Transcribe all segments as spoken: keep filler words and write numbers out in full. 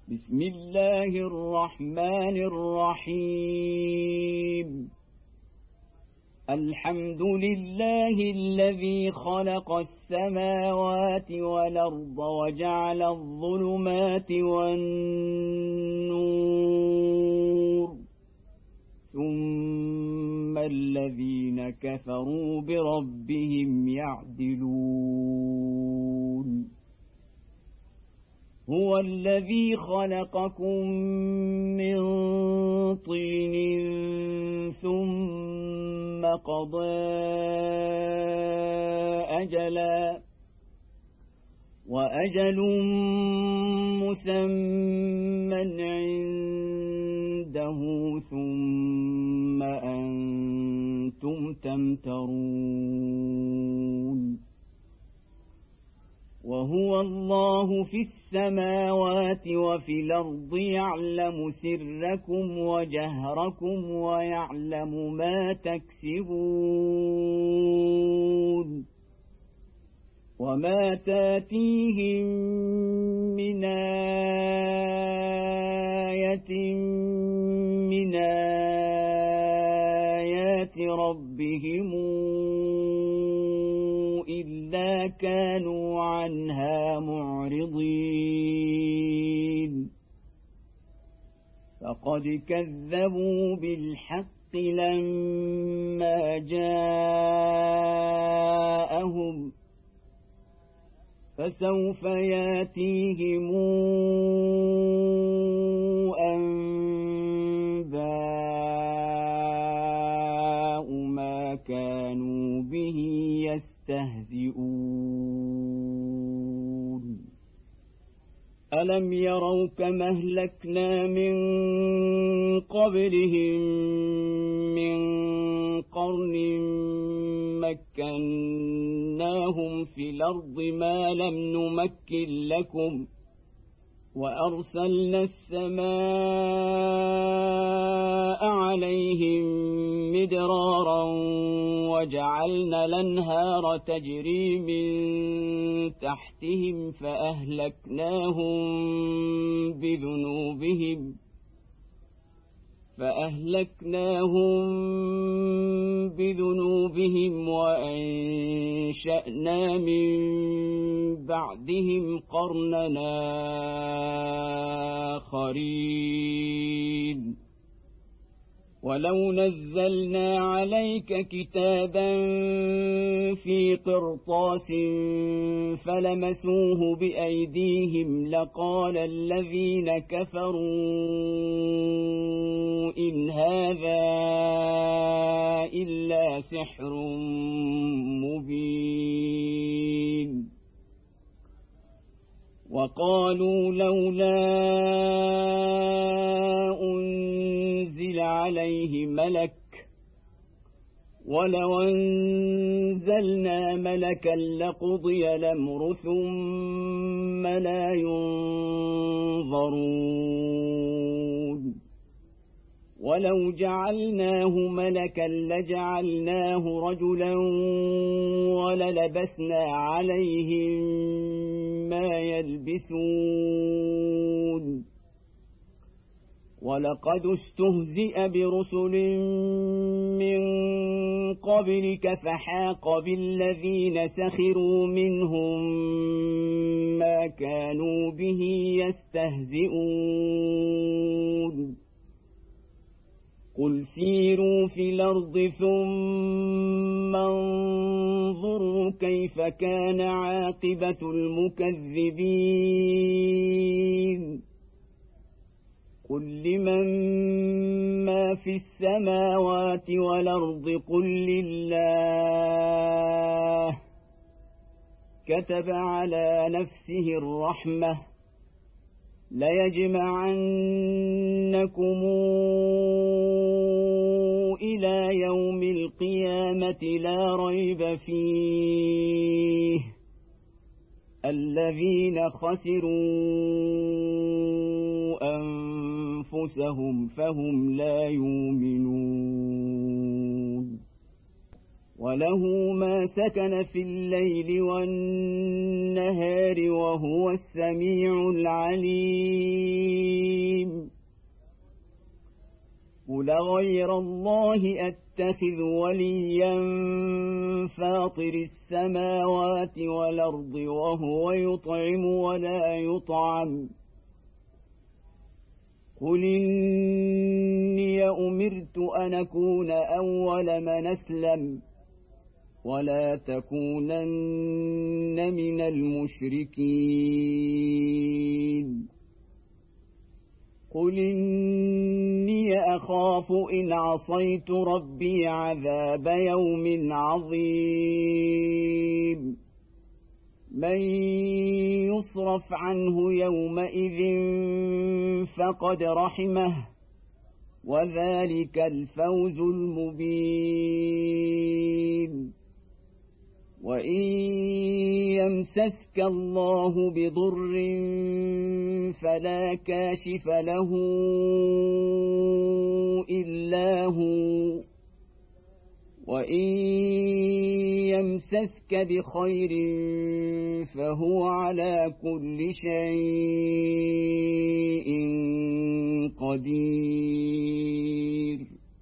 بسم الله الرحمن الرحيم. الحمد لله الذي خلق السماوات والأرض وجعل الظلمات والنور، ثم الذين كفروا بربهم يعدلون. هو الذي خلقكم من طين ثم قضى أجلا وأجل مسمى عنده ثم أنتم تمترون. وهو الله في السماوات وفي الأرض يعلم سركم وجهركم ويعلم ما تكسبون. وما تاتيهم من آية من آيات ربهم إلا كانوا عنها معرضين. فقد كذبوا بالحق لما جاءهم، فسوف ياتيهم أنباء ما كانوا به يستهزئون. ألم يروا كما أهلكنا من قبلهم من قرن مكناهم في الأرض ما لم نمكن لكم، وأرسلنا السماء عليهم مدرارا وجعلنا الأنهار تجري من تحتهم فأهلكناهم بذنوبهم فأهلكناهم بذنوبهم وأنشأنا من بعدهم قرننا آخرين. ولو نزلنا عليك كتابا في قرطاس فلمسوه بأيديهم لقال الذين كفروا إن هذا إلا سحر مبين. وقالوا لولا أنزل عليه ملك، ولو أنزلنا ملكا لقضي الأمر ثم لا ينظرون. ولو جعلناه ملكا لجعلناه رجلا وللبسنا عليهم ما يلبسون. ولقد استهزئ برسل من قبلك فحاق بالذين سخروا منهم ما كانوا به يستهزئون. قل سيروا في الأرض ثم انظروا كيف كان عاقبة المكذبين. قل لمن ما في السماوات والأرض قل لله. كتب على نفسه الرحمة ليجمعنكم إلى يوم القيامة لا ريب فيه الذين خسروا أنفسهم فهم لا يؤمنون. وله ما سكن في الليل والنهار وهو السميع العليم. أفغير الله أتخذ وليا فاطر السماوات والأرض وهو يطعم ولا يطعم قل إني أمرت أن أكون أول من أسلم ولا تكونن من المشركين قل إني أخاف إن عصيت ربي عذاب يوم عظيم من يصرف عنه يومئذ فقد رحمه وذلك الفوز المبين وإن يمسسك الله بضر فلا كاشف له إلا هو وإن يمسسك بخير فهو على كل شيء قدير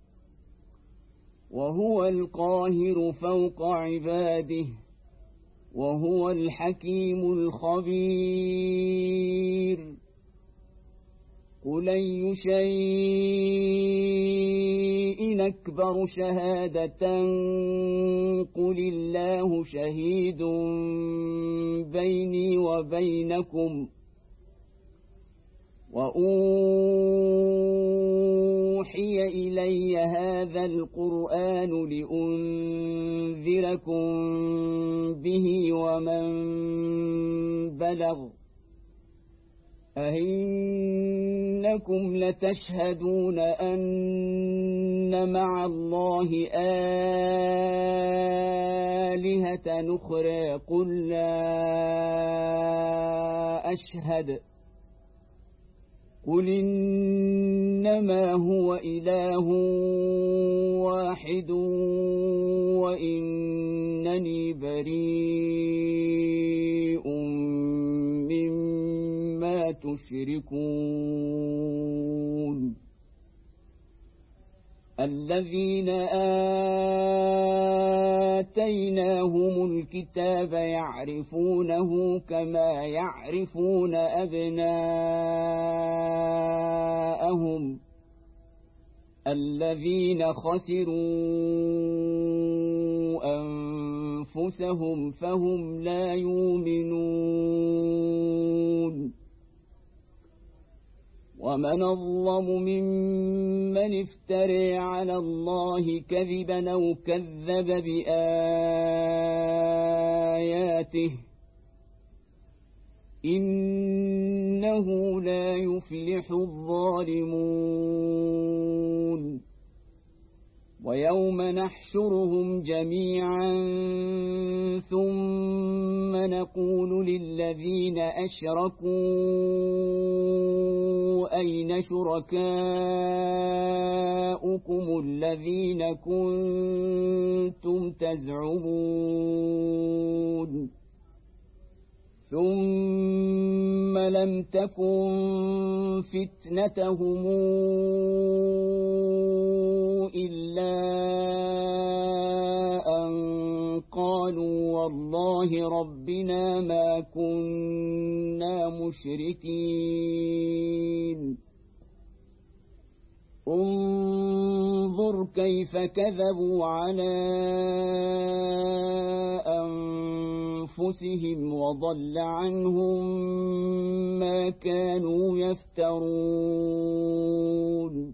وهو القاهر فوق عباده وهو الحكيم الخبير قل أي شيء أكبر شهادة قل الله شهيد بيني وبينكم وأوحي إلي هذا القرآن لأنذركم به ومن بلغ أئنكم لتشهدون أن مع الله آلهة نخرى قل لا أشهد قل إنما هو إله واحد وإنني بريء مما تشركون الذين آتيناهم الكتاب يعرفونه كما يعرفون أبناءهم الذين خسروا أنفسهم فهم لا يؤمنون ومن أظلم ممن افترى على الله كذبا أو كذب بآياته إنه لا يفلح الظالمون ويوم نحشرهم جميعا ثم نقول للذين أشركوا أين شركاؤكم الذين كنتم تزعمون ثم لم تكن فتنتهم إلا أن قالوا والله ربنا ما كنا مشركين انظر كيف كذبوا على أنفسهم وضل عنهم ما كانوا يفترون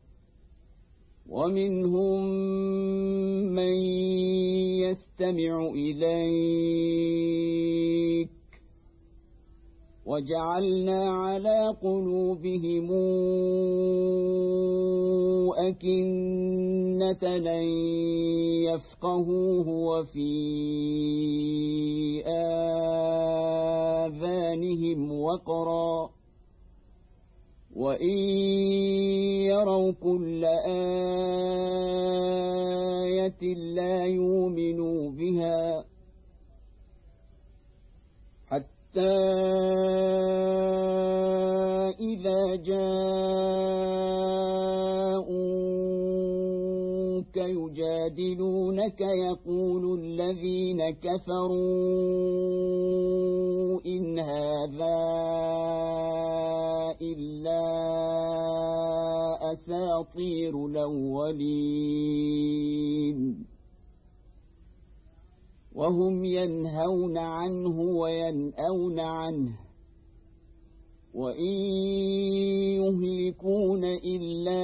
ومنهم من يستمع إليك وجعلنا على قلوبهم أكنة أن يفقهوه وفي آذانهم وقرا وإن يروا كل آية لا يؤمنوا بها حتى إذا جاءوا جاءوك يجادلونك يقول الذين كفروا إن هذا إلا أساطير الأولين وهم ينهون عنه وينأون عنه وإن يهلكون إلا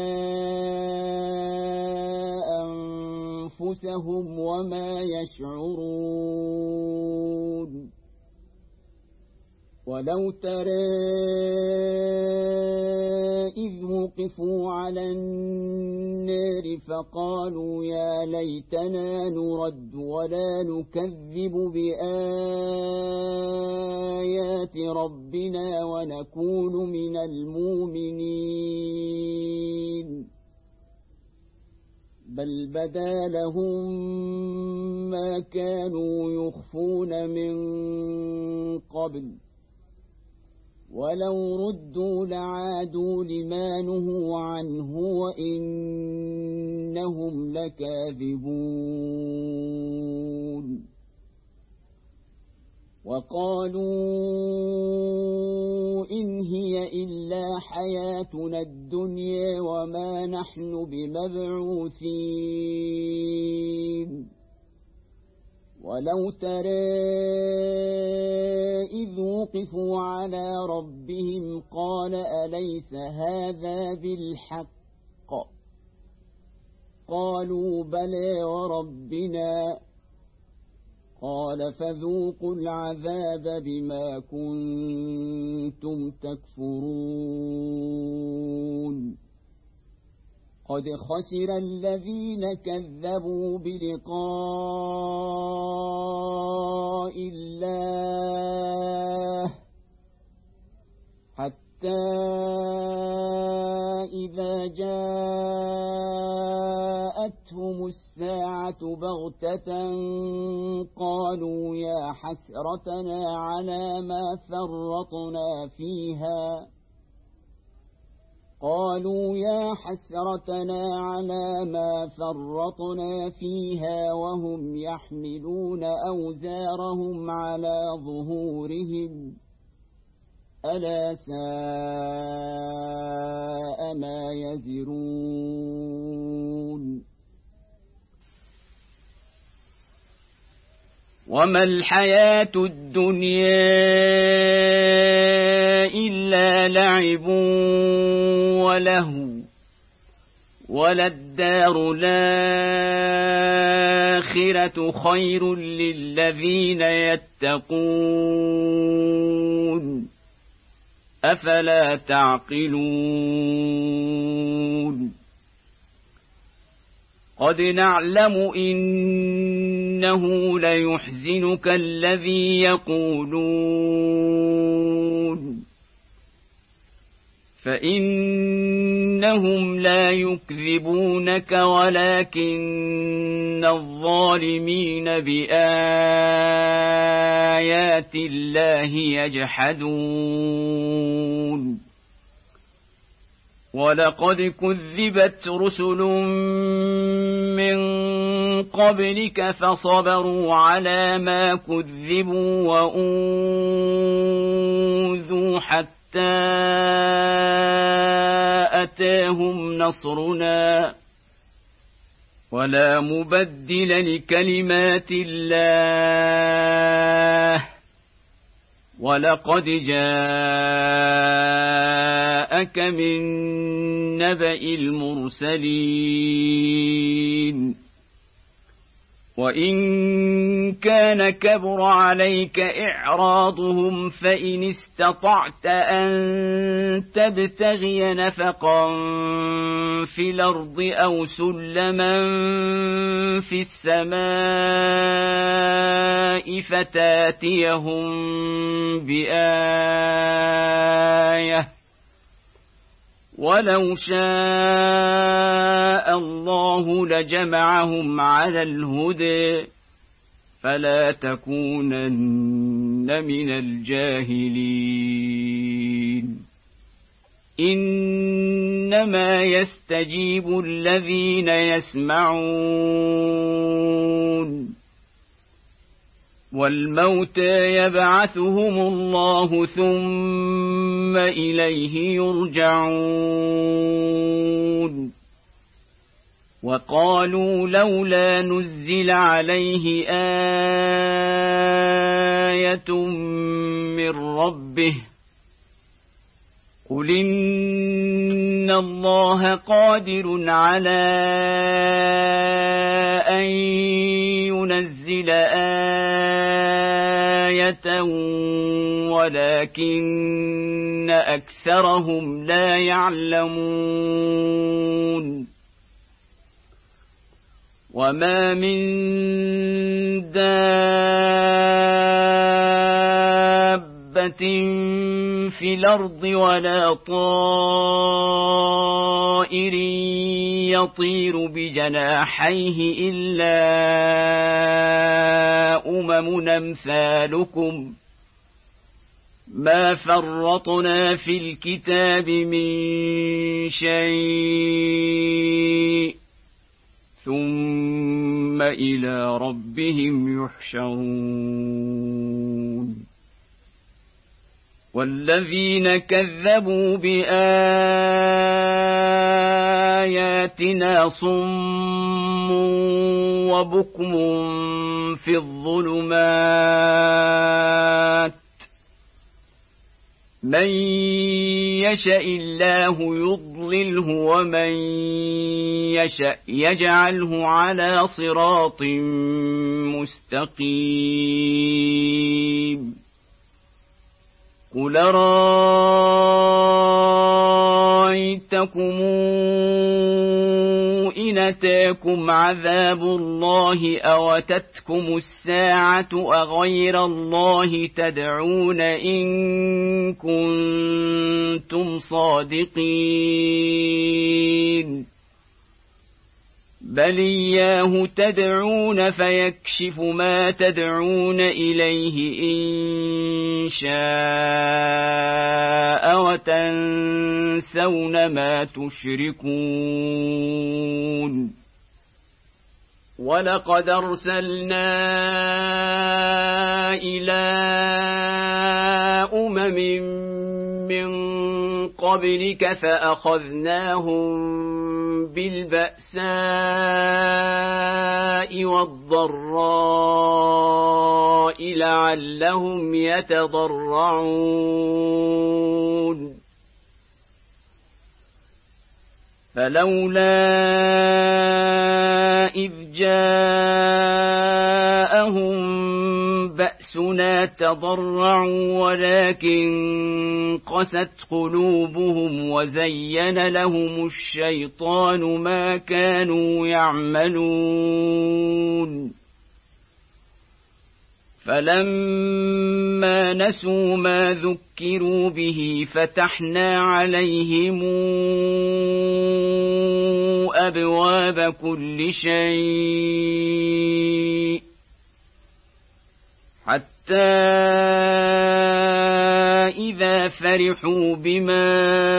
أنفسهم وما يشعرون ولو ترى إذ وقفوا على النار فقالوا يا ليتنا نرد ولا نكذب بآيات ربنا ونكون من المؤمنين بل بدا لهم ما كانوا يخفون من قبل ولو ردوا لعادوا لما نهوا عنه وإنهم لكاذبون وقالوا إن هي إلا حياتنا الدنيا وما نحن بمبعوثين ولو ترى إذ وقفوا على ربهم قال أليس هذا بالحق قالوا بلى وربنا قال فذوقوا العذاب بما كنتم تكفرون قد خسر الذين كذبوا بلقاء الله حتى إذا جاءتهم الساعة بغتة قالوا يا حسرتنا على ما فرطنا فيها قالوا يا حسرتنا على ما فرطنا فيها وهم يحملون أوزارهم على ظهورهم ألا ساء ما يزرون وما الحياة الدنيا إلا لعب وله وللدار الآخرة خير للذين يتقون أفلا تعقلون قد نعلم إنه ليحزنك الذي يقولون فإنهم لا يكذبونك ولكن الظالمين بآيات الله يجحدون ولقد كذبت رسل من قبلك فصبروا على ما كذبوا وأوذوا حتى أتاهم نصرنا ولا مبدل لكلمات الله ولقد جاءك من نبأ المرسلين وإن كان كبر عليك إعراضهم فإن استطعت أن تبتغي نفقا في الأرض أو سلما في السماء فتاتيهم بآية ولو شاء الله لجمعهم على الهدى فلا تكونن من الجاهلين إن إنما يستجيب الذين يسمعون والموتى يبعثهم الله ثم إليه يرجعون وقالوا لولا نزل عليه آية من ربه قل إن الله قادر على أن ينزل آية ولكن أكثرهم لا يعلمون وما من دابة في الأرض ولا طائر يطير بجناحيه إلا أمم أمثالكم ما فرطنا في الكتاب من شيء ثم إلى ربهم يحشرون والذين كذبوا بآياتنا صم وبكم في الظلمات من يشاء الله يضلله ومن يشاء يجعله على صراط مستقيم قل رأيتكم إن أتاكم عذاب الله أو أتتكم الساعة أغير الله تدعون إن كنتم صادقين بل إياه تدعون فيكشف ما تدعون إليه إن شاء وتنسون ما تشركون ولقد أرسلنا إلى أمم من قبلك فأخذناهم بالبأساء والضراء لعلهم يتضرعون فلولا إذ جاءهم بأسنا تضرعوا ولكن قست قلوبهم وزين لهم الشيطان ما كانوا يعملون فلما نسوا ما ذكروا به فتحنا عليهم أبواب كل شيء حتى إذا فرحوا بما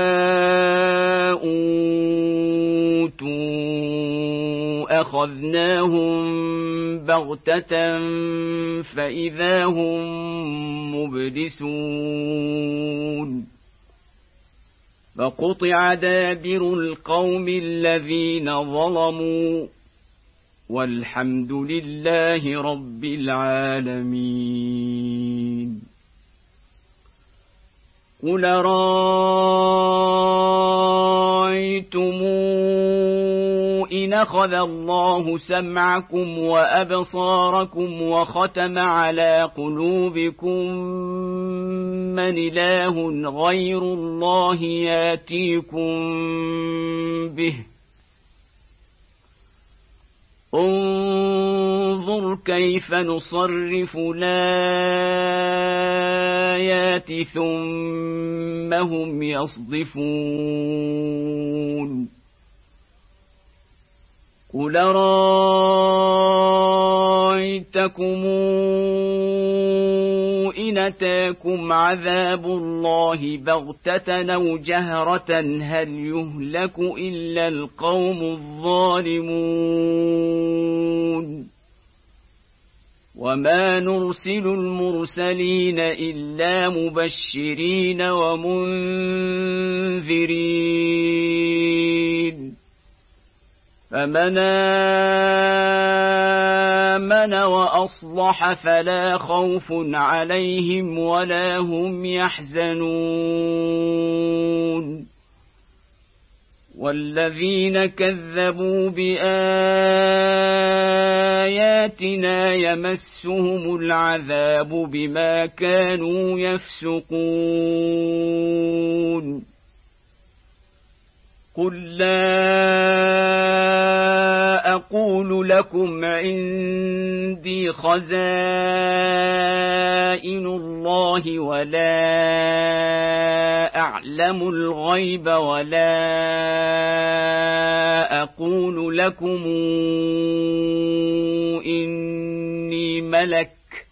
أوتوا أخذناهم بغتة فإذا هم مبلسون فقطع دابر القوم الذين ظلموا والحمد لله رب العالمين قل رأيتم إن أخذ الله سمعكم وأبصاركم وختم على قلوبكم من إله غير الله ياتيكم به انظر كيف نصرف الآيات ثم هم يصدفون قل رأيتكم إن إن أتاكم عذاب الله بغتة أو جهرة هل يهلك إلا القوم الظالمون وما نرسل المرسلين إلا مبشرين ومنذرين فمن آمن وأصلح فلا خوف عليهم ولا هم يحزنون والذين كذبوا بآياتنا يمسهم العذاب بما كانوا يفسقون قل لا أقول لكم عندي خزائن الله ولا أعلم الغيب ولا أقول لكم إني ملك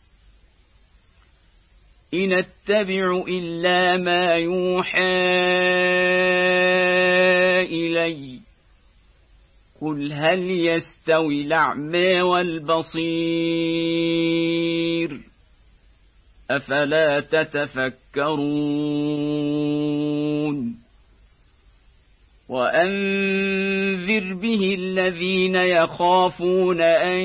إن أتبع إلا ما يوحى إلي قل هل يستوي الأعمى والبصير أفلا تتفكرون وأنذر به الذين يخافون أن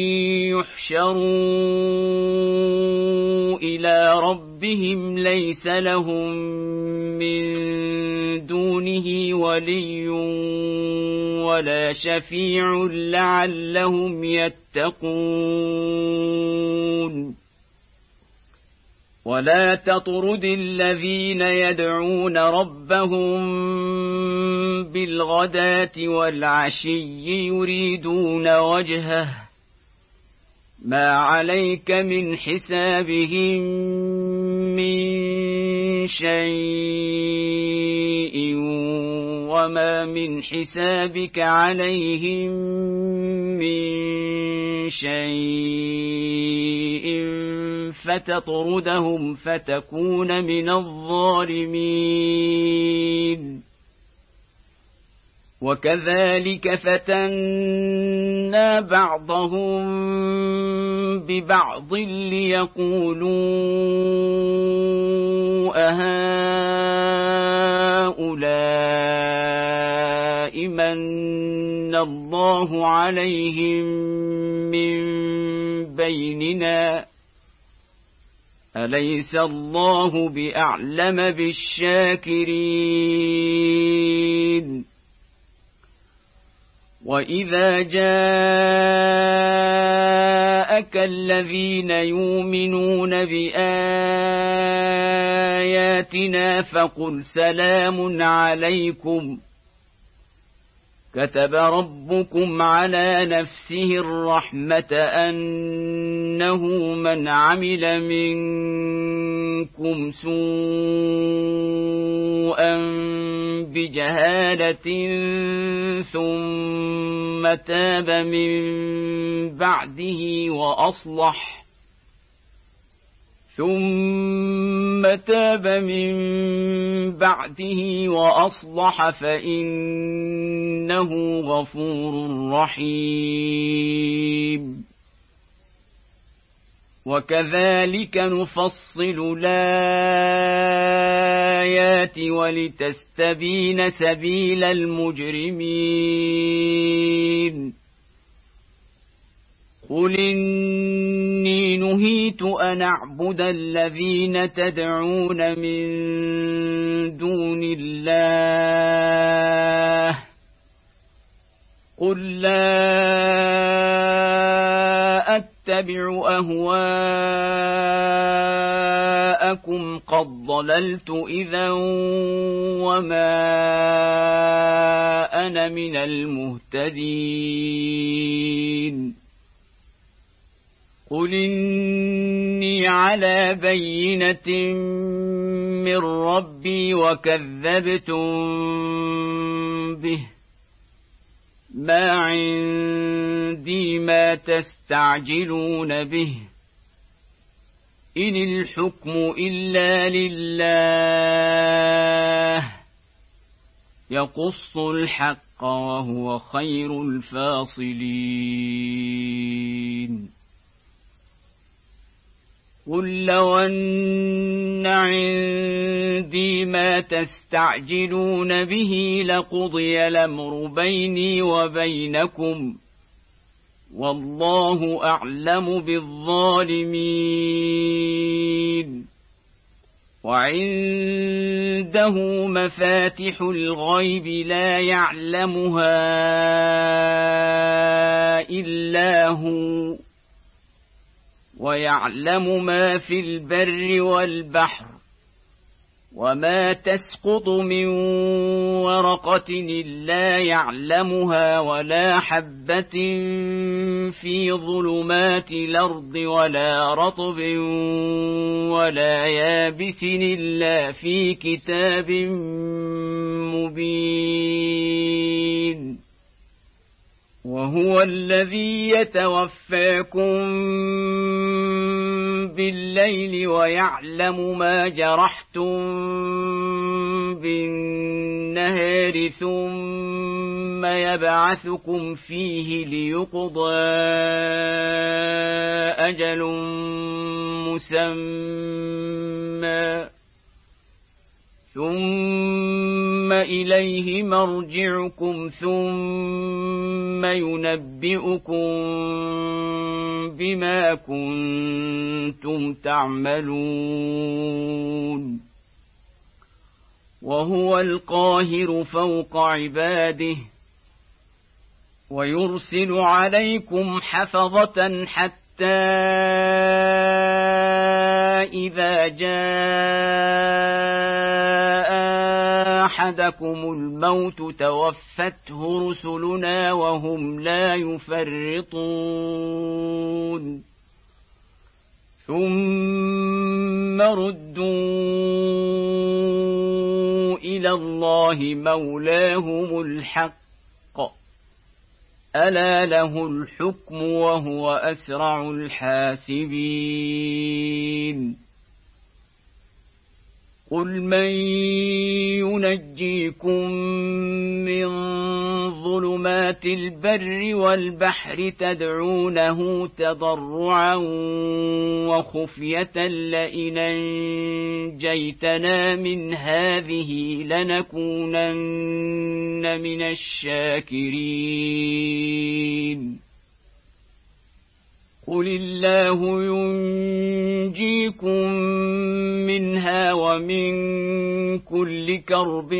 يحشروا إلى ربهم ليس لهم من دونه ولي ولا شفيع لعلهم يتقون ولا تطرد الذين يدعون ربهم بالغداة والعشي يريدون وجهه ما عليك من حسابهم من شيء وما من حسابك عليهم من شيء فتطردهم فتكون من الظالمين وكذلك فتنا بعضهم ببعض ليقولوا أهؤلاء من الله عليهم من بيننا أليس الله بأعلم بالشاكرين وإذا جاءك الذين يؤمنون بآياتنا فقل سلام عليكم كتب ربكم على نفسه الرحمة أنه من عمل منكم سوءا بجهالة ثم تاب من بعده وأصلح ثم تاب من بعده وأصلح فإنه غفور رحيم وكذلك نفصل الآيات ولتستبين سبيل المجرمين قل إني نهيت أن أعبد الذين تدعون من دون الله قل لا أتبع أهواءكم قد ضللت إذا وما أنا من المهتدين قل إني على بينة من ربي وكذبتم به ما عندي ما تستعجلون به إن الحكم إلا لله يقص الحق وهو خير الفاصلين قل لو أن عندي ما تستعجلون به لقضي الأمر بيني وبينكم والله أعلم بالظالمين وعنده مفاتح الغيب لا يعلمها إلا هو ويعلم ما في البر والبحر وما تسقط من ورقة إلا يعلمها ولا حبة في ظلمات الأرض ولا رطب ولا يابس إلا في كتاب مبين وهو الذي يتوفاكم بالليل ويعلم ما جرحتم بالنهار ثم يبعثكم فيه ليقضى أجل مسمى ثم إليه مرجعكم ثم ينبئكم بما كنتم تعملون وهو القاهر فوق عباده ويرسل عليكم حفظة حتى إذا جاء أحدكم الموت توفته رسلنا وهم لا يفرطون ثم ردوا إلى الله مولاهم الحق ألا له الحكم وهو أسرع الحاسبين قل من ينجيكم من ظلمات البر والبحر تدعونه تضرعا وخفية لئن أنجيتنا من هذه لنكونن من الشاكرين قل الله ينجيكم منها ومن كل كرب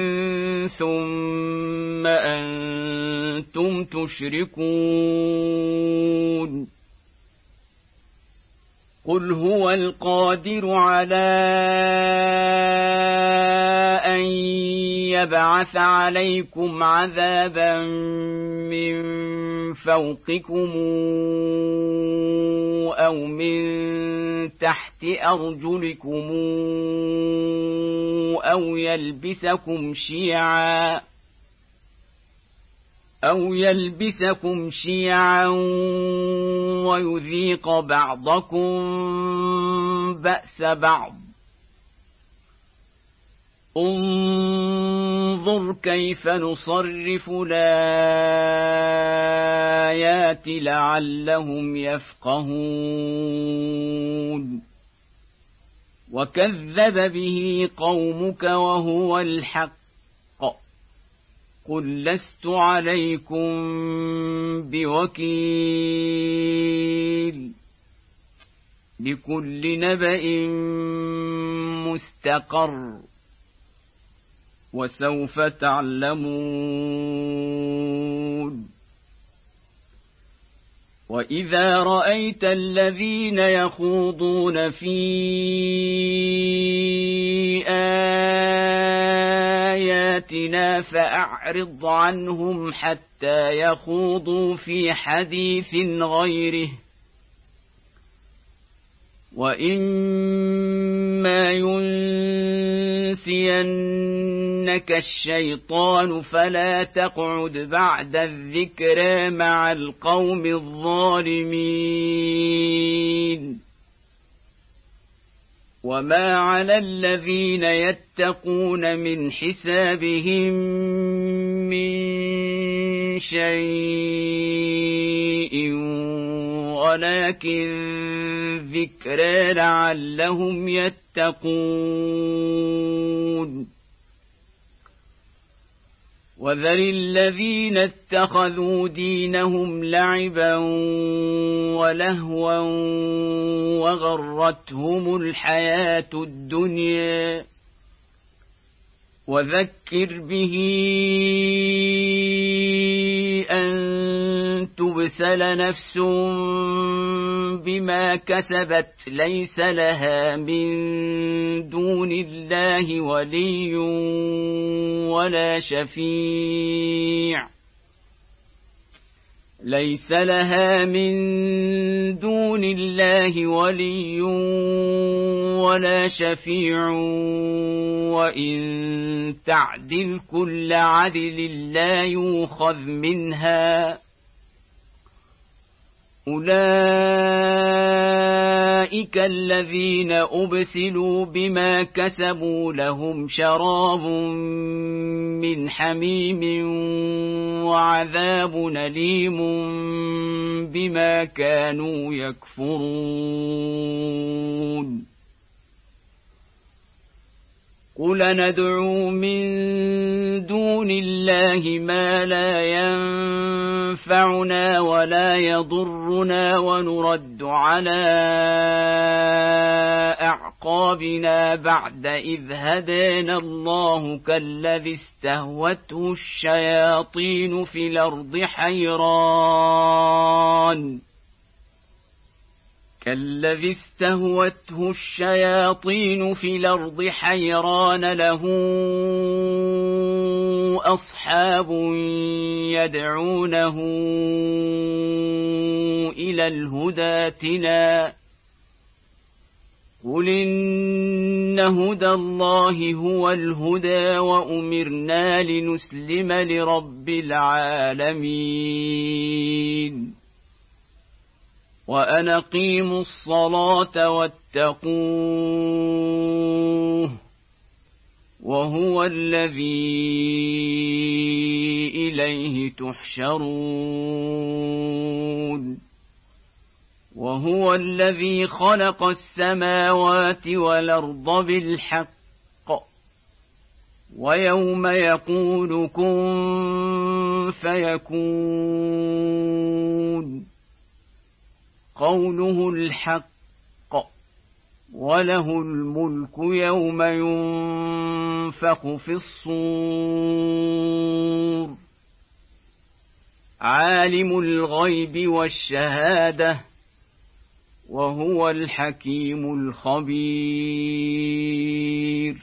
ثم أنتم تشركون قل هو القادر على أن يبعث عليكم عذابا من فوقكم أو من تحت أرجلكم أو يلبسكم شيعا أو يلبسكم شيعا ويذيق بعضكم بأس بعض انظر كيف نصرف الآيات لعلهم يفقهون وكذب به قومك وهو الحق قل لست عليكم بوكيل لكل نبأ مستقر وسوف تعلمون وإذا رأيت الذين يخوضون في آياتنا فأعرض عنهم حتى يخوضوا في حديث غيره وإما ينسينك الشيطان فلا تقعد بعد الذكرى مع القوم الظالمين. الظالمين. وما على الذين يتقون من حسابهم من شيء ولكن ذكرى لعلهم يتقون وذر الذين اتخذوا دينهم لعبا ولهوا وغرتهم الحياة الدنيا وذكر به أن تبسل نفس بما كسبت ليس لها من دون الله ولي ولا شفيع ليس لها من دون الله ولي ولا شفيع وإن تعدل كل عدل لا يؤخذ منها أولئك الذين أبسلوا بما كسبوا لهم شراب من حميم وعذاب أليم بما كانوا يكفرون قل ندعو من دون الله ما لا ينفعنا ولا يضرنا ونرد على أعقابنا بعد إذ هدانا الله كالذي استهوته الشياطين في الأرض حيران كالذي استهوته الشياطين في الأرض حيران له أصحاب يدعونه إلى الهدى ائتنا قل إن هدى الله هو الهدى وأمرنا لنسلم لرب العالمين وأن أقيموا الصلاة واتقوه وهو الذي إليه تحشرون وهو الذي خلق السماوات والأرض بالحق ويوم يقول كن فيكون قوله الحق وله الملك يوم ينفخ في الصور عالم الغيب والشهادة وهو الحكيم الخبير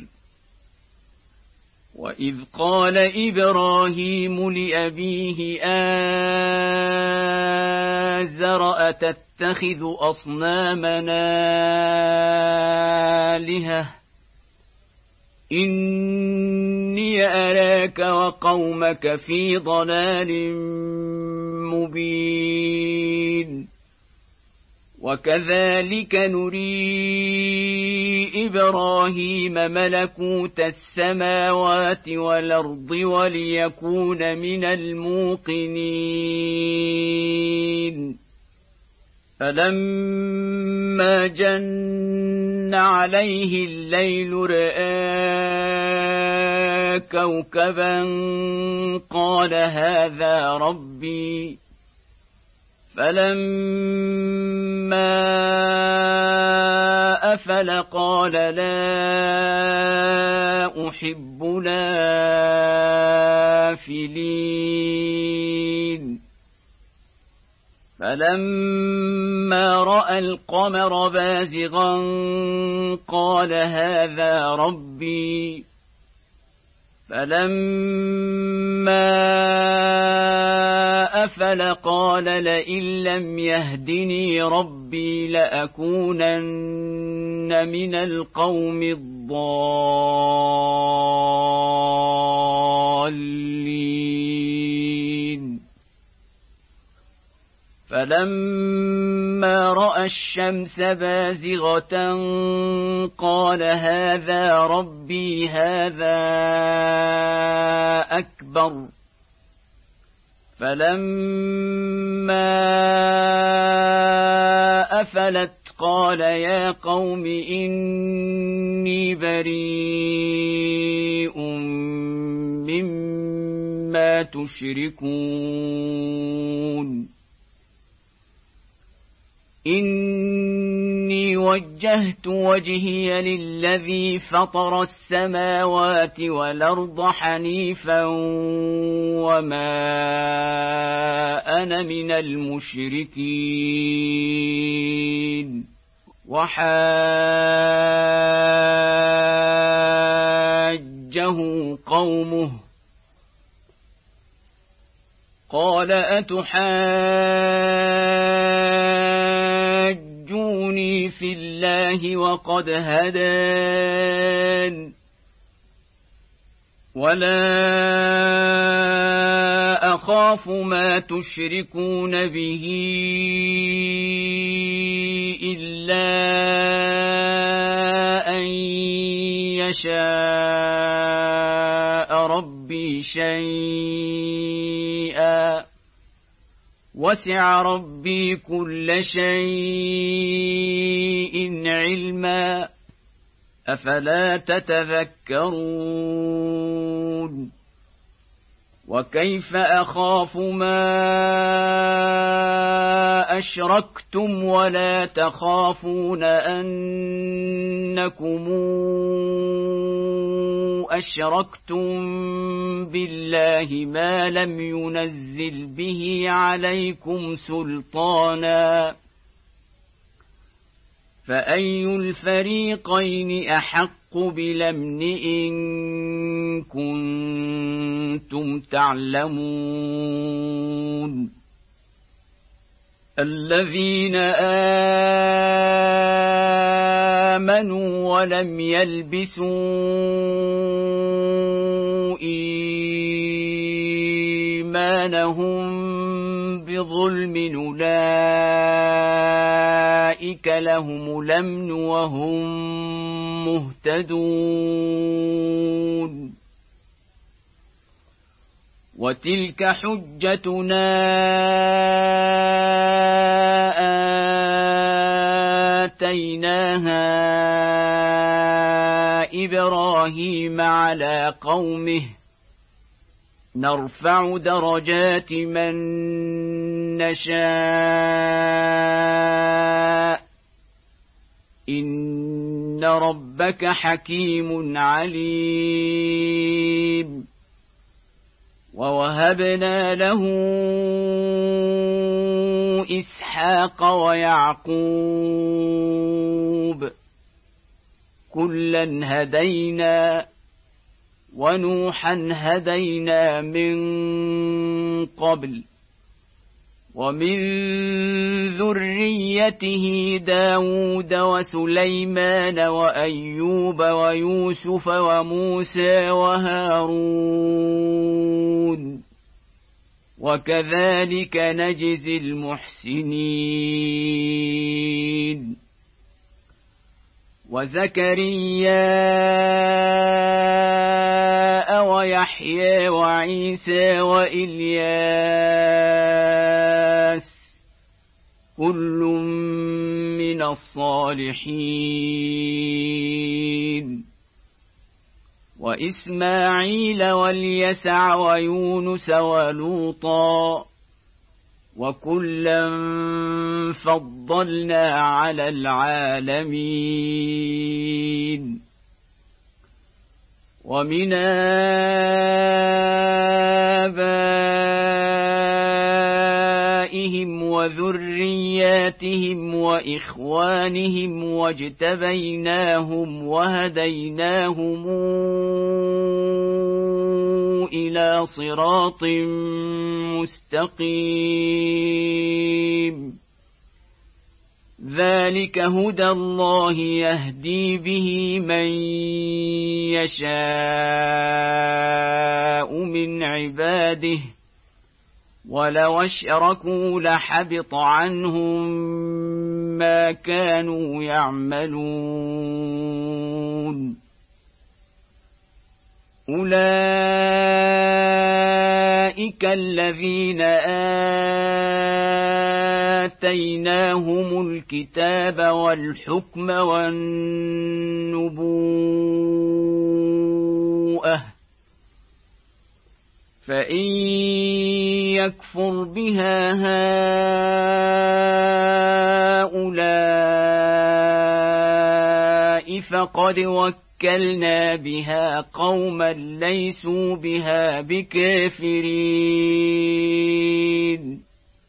وإذ قال إبراهيم لأبيه آزر أتتخذ أصنامنا آلهة إني أراك وقومك في ضلال مبين وكذلك نري إبراهيم ملكوت السماوات والأرض وليكون من الموقنين فلما جن عليه الليل رأى كوكبا قال هذا ربي فلما أفل قال لا أحب الآفلين فلما رأى القمر بازغا قال هذا ربي فلما أفل قال لئن لم يهدني ربي لأكونن من القوم الضالين فلما فلما رأى الشمس بازغة قال هذا ربي هذا أكبر فلما أفلت قال يا قوم إني بريء مما تشركون إني وجهت وجهي للذي فطر السماوات والأرض حنيفا وما أنا من المشركين وحاجه قومه قال أتحاجوني في الله وقد هدان ولا أخاف ما تشركون به إلا أن يشاء ربي شيئا وسع ربي كل شيء علما أفلا تتذكرون وكيف أخاف ما أشركتم ولا تخافون أنكم أشركتم بالله ما لم ينزل به عليكم سلطانا فأي الفريقين أحق بالأمن إن كنتم تعلمون الذين آمنوا ولم يلبسوا إيمانهم بظلم أولئك لهم الأمن وهم مهتدون وتلك حجتنا آتيناها إبراهيم على قومه نرفع درجات من نشاء إن ربك حكيم عليم ووهبنا له إسحاق ويعقوب كلا هدينا ونوحا هدينا من قبل ومن ذريته داود وسليمان وأيوب ويوسف وموسى وهارون وكذلك نجزي المحسنين وزكريا ويحيى وعيسى وإلياس كل من الصالحين وإسماعيل واليسع ويونس ولوطا وكلا فضلنا على العالمين ومن آبائهم وذرياتهم وإخوانهم واجتبيناهم وهديناهم إلى صراط مستقيم ذلك هدى الله يهدي به من يشاء من عباده ولو أشركوا لحبط عنهم بما كانوا يعملون. أولئك الذين آتيناهم الكتاب والحكم والنبوءة، فإن يكفر بها هؤلاء فقد وكلنا بها قوما ليسوا بها بكافرين.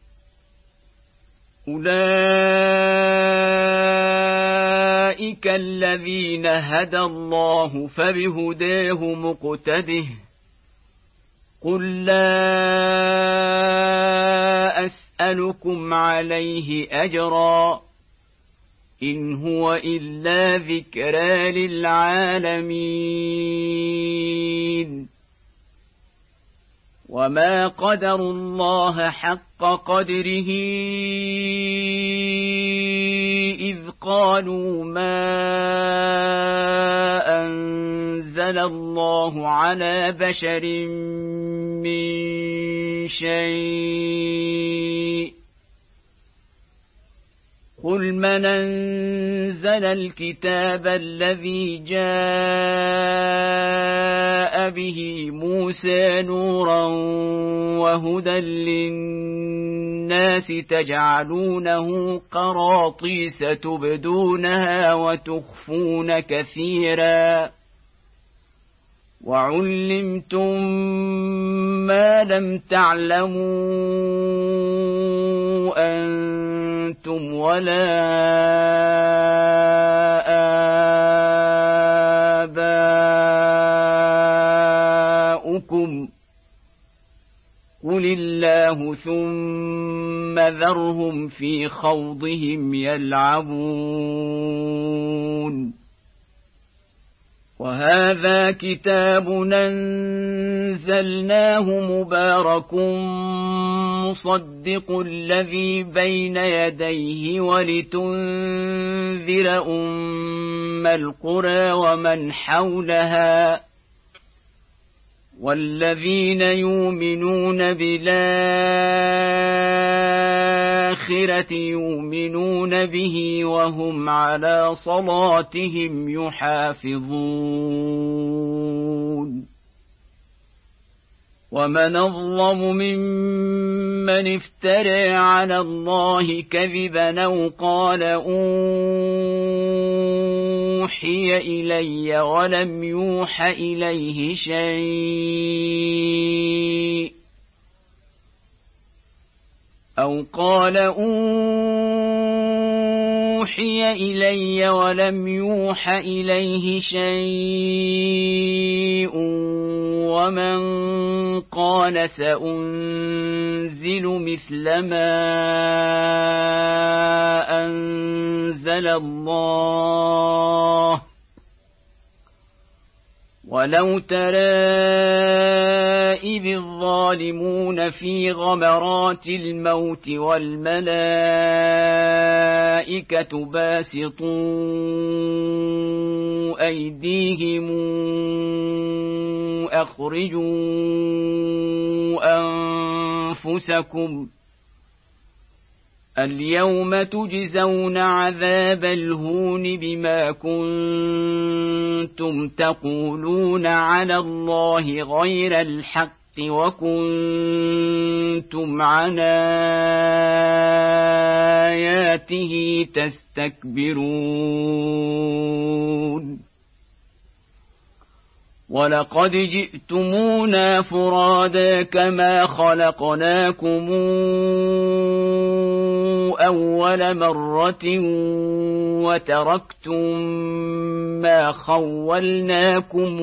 أولئك الذين هدى الله فبهداه مقتده. قل لا أسألكم عليه أجرا إن هو إلا ذكرى للعالمين. وما قدروا الله حق قدره إذ قالوا ما أنزل الله على بشر من شيء. قل من أنزل الكتاب الذي جاء به موسى نورا وهدى للناس تجعلونه قراطيس تبدونها وتخفون كثيرا وعلمتم ما لم تعلموا أنتم ولا آباؤكم قل الله ثم ذرهم في خوضهم يلعبون. وهذا كتاب أنزلناه مبارك مصدق الذي بين يديه ولتنذر أم القرى ومن حولها والذين يؤمنون بالآخرة يؤمنون به وهم على صلاتهم يحافظون. ومن أظلم ممن افترى على الله كذبا أو قال أوحي إلي ولم يوح إليه شيء أو قال أوحي إلي ولم يوح إليه شيء ومن قال سأنزل مثل ما أنزل الله ولو ترى إذ الظالمون في غمرات الموت والملائكة باسطوا أيديهم أخرجوا أنفسكم اليوم تجزون عذاب الهون بما كنتم تقولون على الله غير الحق وكنتم عن آياته تستكبرون. ولقد جئتمونا فرادا كما خلقناكم أول مرة وتركتم ما خولناكم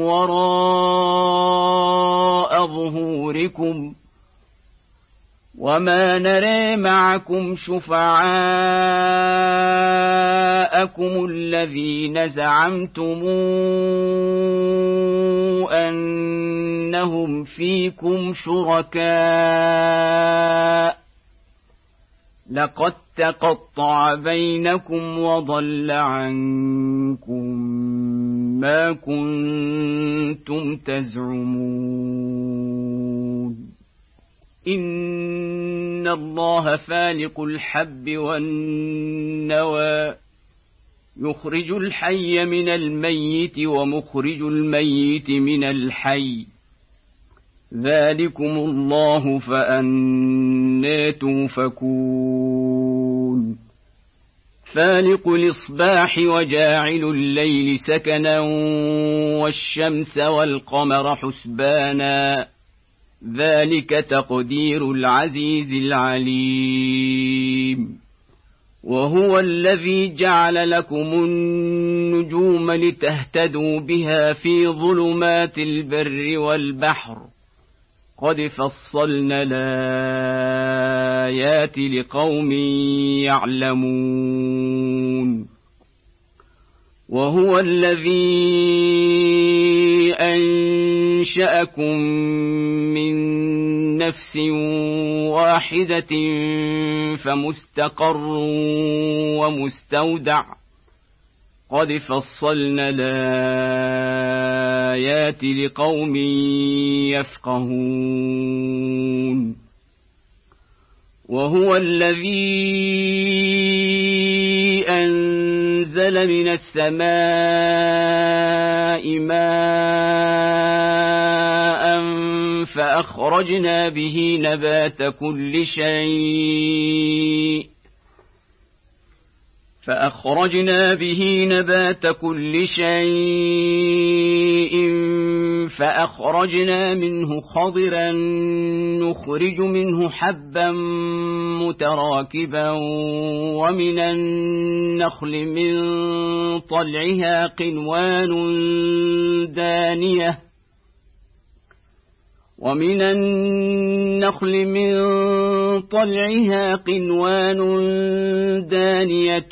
وراء ظهوركم وما نرى معكم شفعاءكم الذين زعمتم أنهم فيكم شركاء لقد تقطع بينكم وضل عنكم ما كنتم تزعمون إن الله فالق الحب والنوى يخرج الحي من الميت ومخرج الميت من الحي ذلكم الله فأنى توفكون فالق الإصباح وجاعل الليل سكنا والشمس والقمر حسبانا ذلك تقدير العزيز العليم وهو الذي جعل لكم النجوم لتهتدوا بها في ظلمات البر والبحر قد فصلنا الآيات لقوم يعلمون وهو الذي أنشأكم من نفس واحدة فمستقر ومستودع قد فصلنا الآيات لقوم يفقهون وهو الذي أنزل من السماء ماء فأخرجنا به نبات كل شيء فأخرجنا به نبات كل شيء فأخرجنا منه خضرا نخرج منه حبا متراكبا ومن النخل من طلعها قنوان دانية ومن النخل من طلعها قنوان دانية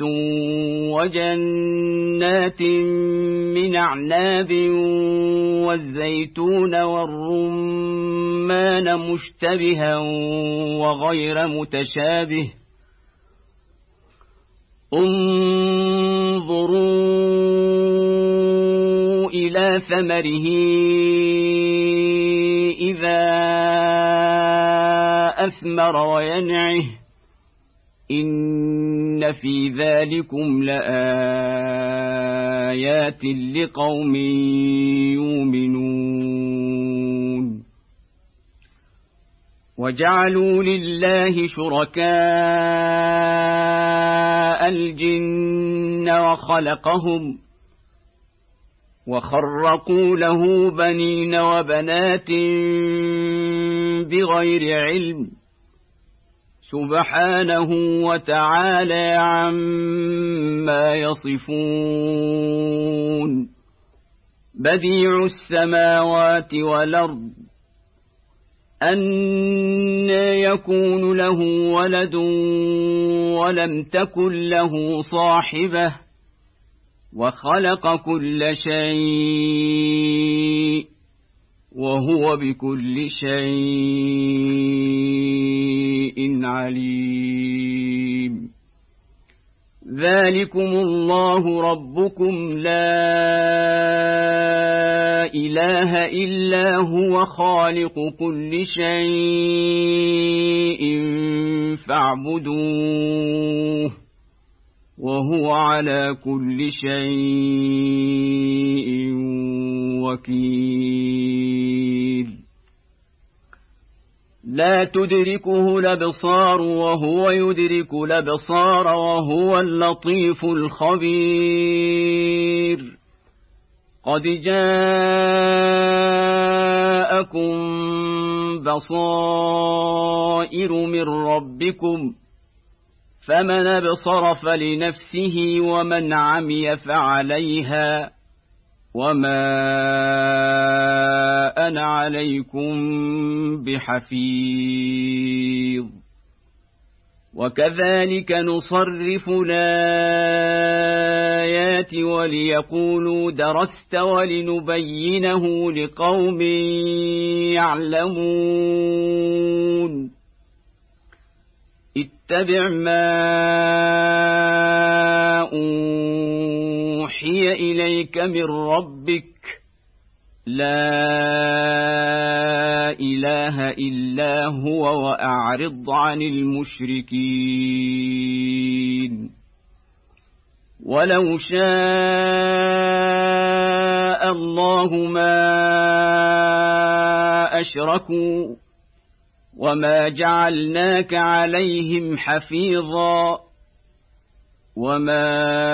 وجنات من أعناب والزيتون والرمان مشتبها وغير متشابه انظروا إلى ثمره إذا أثمر وينعه إن في ذلكم لآيات لقوم يؤمنون وجعلوا لله شركاء الجن وخلقهم وخرقوا له بنين وبنات بغير علم سبحانه وتعالى عما يصفون بديع السماوات والأرض أنى يكون له ولد ولم تكن له صاحبة وخلق كل شيء وهو بكل شيء عليم ذلكم الله ربكم لا إله إلا هو خالق كل شيء فاعبدوه وهو على كل شيء وكيل لا تدركه الأبصار وهو يدرك الأبصار وهو اللطيف الخبير قد جاءكم بصائر من ربكم فمن أبصر فلنفسه ومن عمي فعليها وما أنا عليكم بحفيظ وكذلك نصرف الآيات وليقولوا درست ولنبينه لقوم يعلمون اتبع ما أوحي إليك من ربك لا إله إلا هو وأعرض عن المشركين ولو شاء الله ما أشركوا وما جعلناك عليهم حفيظا وما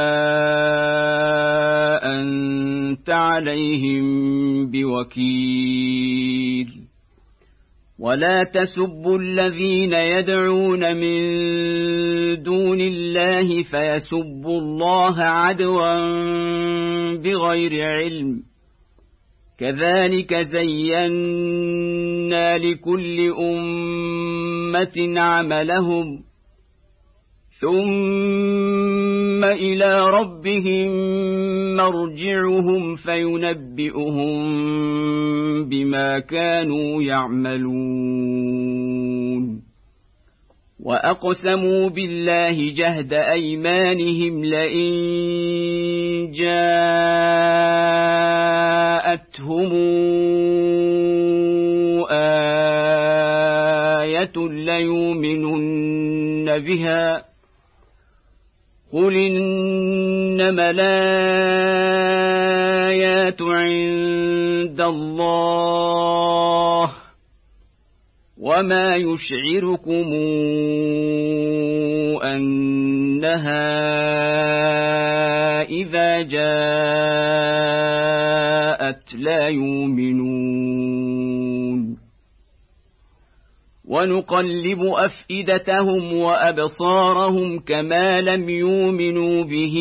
أنت عليهم بوكيل ولا تسبوا الذين يدعون من دون الله فيسبوا الله عدوا بغير علم كذلك زينا لكل أمة عملهم ثم إلى ربهم مرجعهم فينبئهم بما كانوا يعملون وأقسموا بالله جهد أيمانهم لئن جاءتهم آية ليؤمنن بها قل إنما الآيات عند الله وما يشعركم أنها إذا جاءت لا يؤمنون ونقلب أفئدتهم وأبصارهم كما لم يؤمنوا به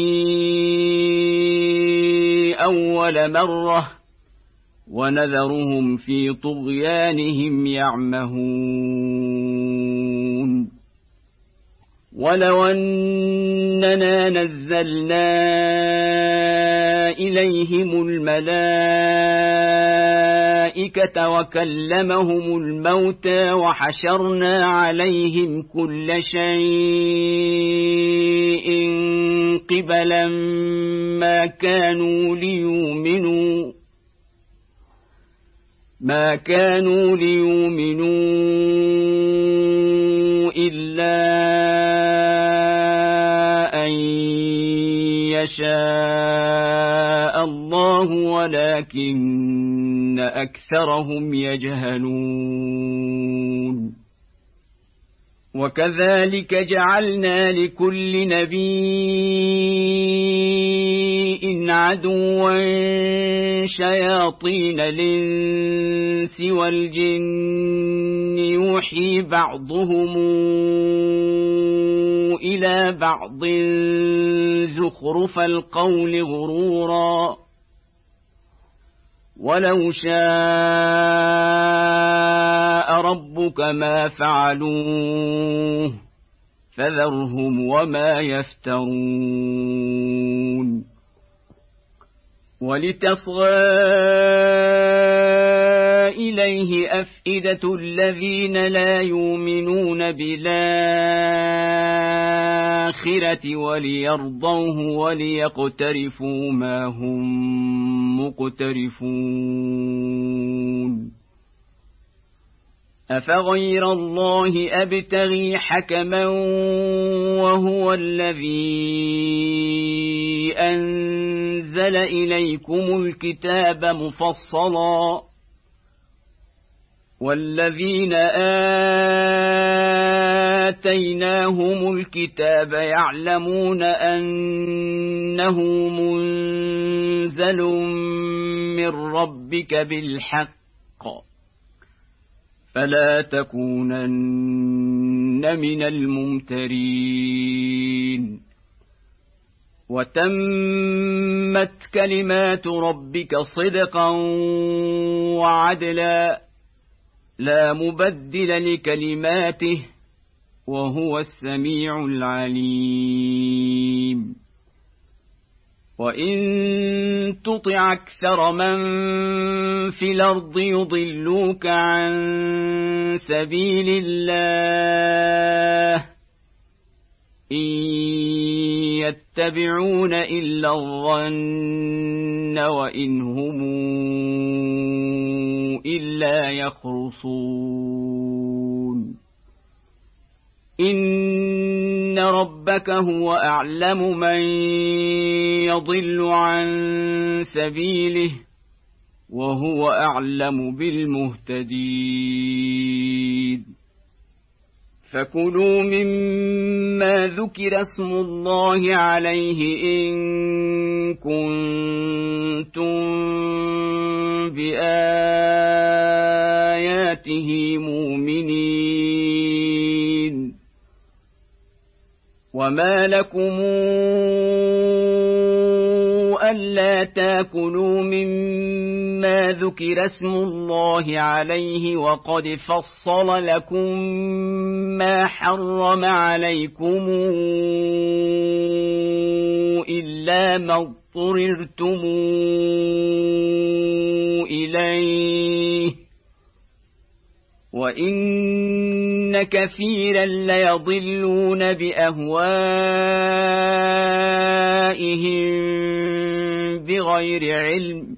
أول مرة ونذرهم في طغيانهم يعمهون ولو أننا نزلنا إليهم الملائكة وكلمهم الموتى وحشرنا عليهم كل شيء قبلا ما كانوا ليؤمنوا ما كانوا ليؤمنوا إلا أن يشاء الله ولكن أكثرهم يجهلون وكذلك جعلنا لكل نبي عدوا شياطين الإنس والجن يوحي بعضهم إلى بعض زخرف القول غرورا ولو شاء ربك ما فعلوه فذرهم وما يفترون ولتصغى إليه أفئدة الذين لا يؤمنون بالآخرة وليرضوه وليقترفوا ما هم مقترفون أفغير الله أبتغي حكما وهو الذي أنزل إليكم الكتاب مفصلا والذين آتيناهم الكتاب يعلمون أنه منزل من ربك بالحق فلا تكونن من الممترين وتمت كلمات ربك صدقا وعدلا لا مبدل لكلماته وهو السميع العليم وإن تطع أكثر من في الأرض يضلوك عن سبيل الله إن يتبعون إلا الظن وإن هم إلا يخرصون إن ربك هو أعلم من يضل عن سبيله وهو أعلم بالمهتدين فكلوا مما ذكر اسم الله عليه إن كنتم بآياته مؤمنين وما لكم ألا تاكلوا مما ذكر اسم الله عليه وقد فصل لكم ما حرم عليكم إلا ما اضطررتم إليه وإن كثيرا ليضلون بأهوائهم بغير علم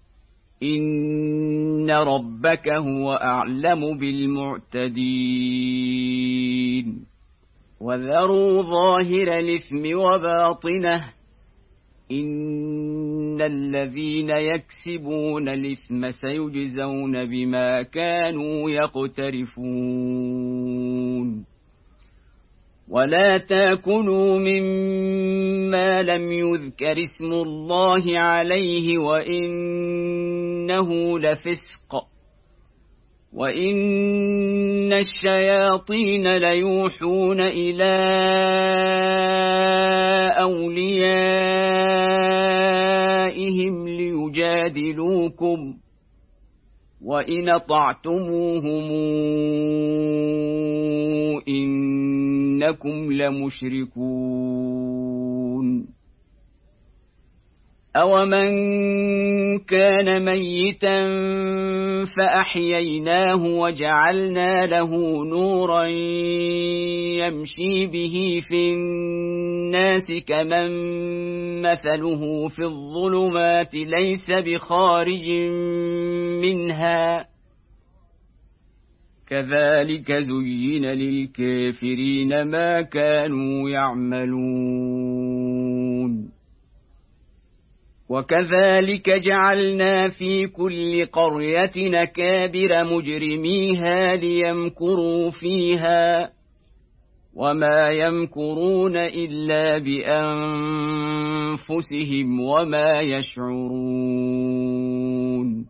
إن ربك هو أعلم بالمعتدين وذروا ظاهر الإثم وباطنه إن الذين يكسبون الإثم سيجزون بما كانوا يقترفون ولا تاكلوا مما لم يذكر اسم الله عليه وإنه لفسق وإن الشياطين ليوحون إلى أوليائهم ليجادلوكم وإن أطعتموهم إنكم لمشركون أومن كان ميتا فأحييناه وجعلنا له نورا يمشي به في الناس كمن مثله في الظلمات ليس بخارج منها كذلك زين للكافرين ما كانوا يعملون وكذلك جعلنا في كل قرية أكابر مجرميها ليمكروا فيها وما يمكرون إلا بأنفسهم وما يشعرون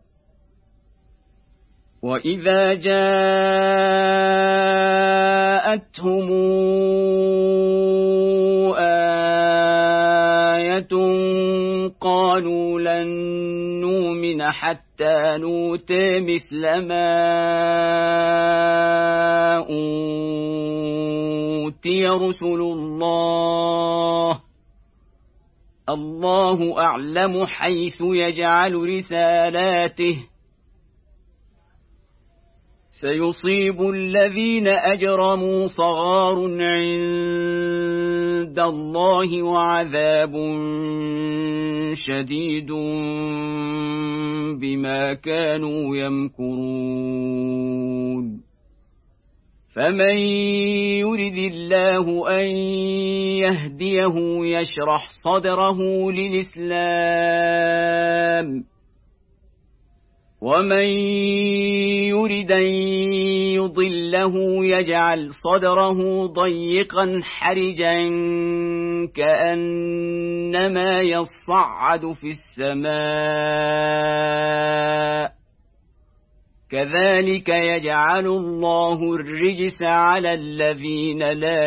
وإذا جاءتهم آية قالوا لن نؤمن حتى نؤتى مثل ما أوتي رسل الله الله أعلم حيث يجعل رسالاته سيصيب الذين أجرموا صغار عند الله وعذاب شديد بما كانوا يمكرون فمن يرد الله أن يهديه يشرح صدره للإسلام ومن يرد أن يضله يجعل صدره ضيقا حرجا كأنما يصعد في السماء كذلك يجعل الله الرجس على الذين لا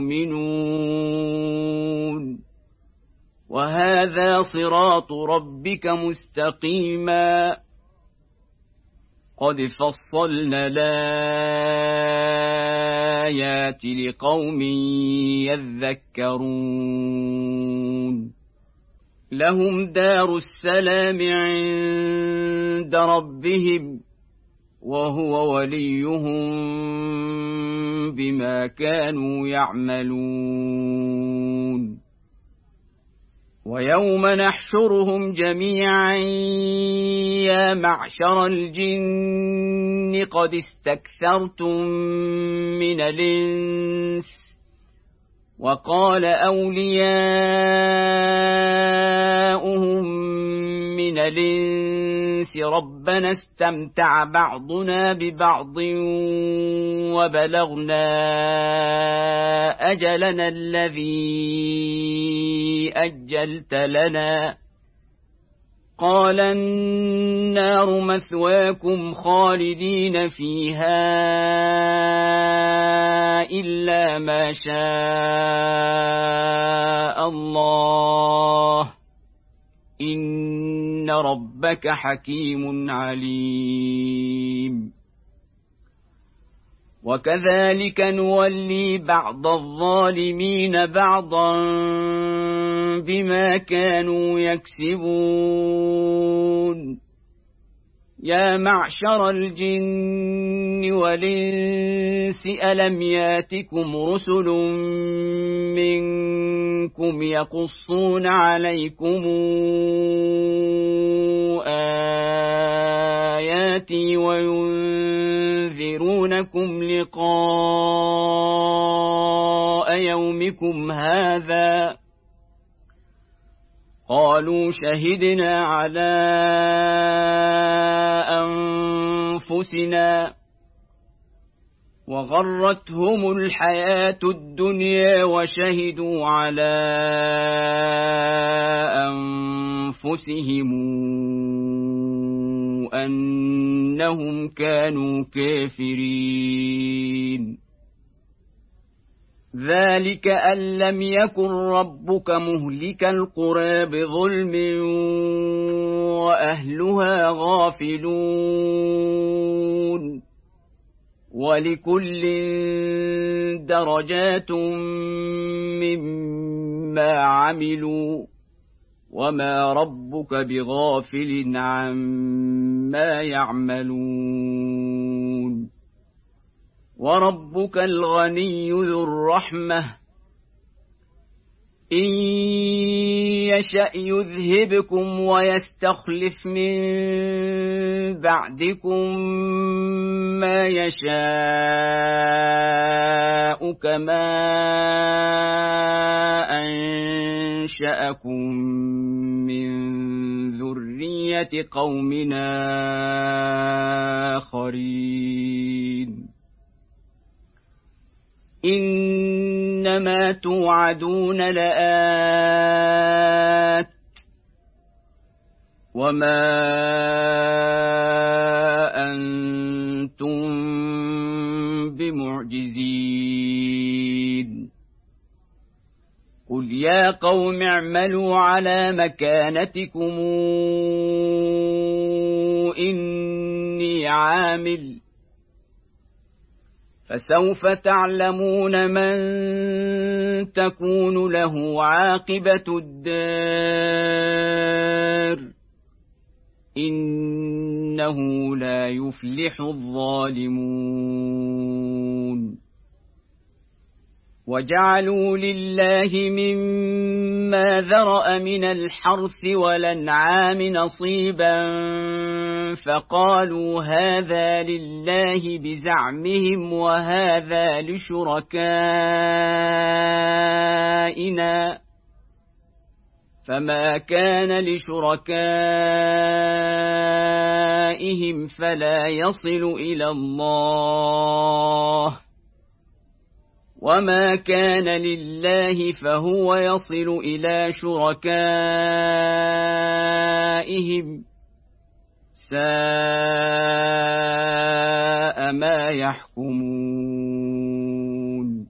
يؤمنون وهذا صراط ربك مستقيما قد فصلنا الآيات لقوم يذكرون لهم دار السلام عند ربهم وهو وليهم بما كانوا يعملون ويوم نحشرهم جميعا يا معشر الجن قد استكثرتم من الإنس وقال أولياؤهم من الإنس ربنا استمتع بعضنا ببعض وبلغنا أجلنا الذي أجلت لنا قال النار مثواكم خالدين فيها إلا ما شاء الله إن ربك حكيم عليم وكذلك نولي بعض الظالمين بعضا بما كانوا يكسبون يا معشر الجن والإنس ألم ياتكم رسل منكم يقصون عليكم آياتي وينذرونكم لقاء يومكم هذا قالوا شهدنا على أنفسنا وغرتهم الحياة الدنيا وشهدوا على أنفسهم أنهم كانوا كافرين ذلك أن لم يكن ربك مهلك القرى بظلم وأهلها غافلون ولكل درجات مما عملوا وما ربك بغافل عما يعملون وربك الغني ذو الرحمة إن يشأ يذهبكم ويستخلف من بعدكم ما يشاء كما أنشأكم من ذرية قومنا آخرين إنما توعدون لآت وما أنتم بمعجزين قل يا قوم اعملوا على مكانتكم إني عامل فسوف تعلمون من تكون له عاقبة الدار إنه لا يفلح الظالمون وجعلوا لله مما ذرأ من الحرث والأنعام نصيبا فقالوا هذا لله بزعمهم وهذا لشركائنا فما كان لشركائهم فلا يصل إلى الله وما كان لله فهو يصل إلى شركائهم ساء ما يحكمون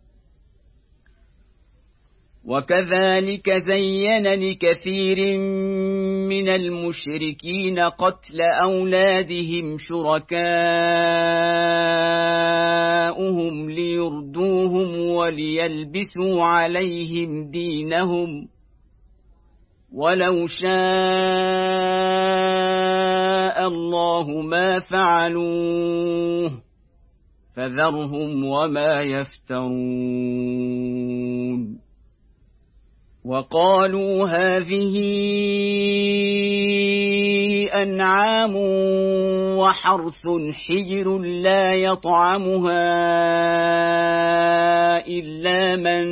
وكذلك زين لكثير من المشركين قتل أولادهم شركاؤهم ليردوهم وليلبسوا عليهم دينهم ولو شاء الله ما فعلوه فذرهم وما يفترون وقالوا هذه أنعام وحرث حجر لا يطعمها إلا من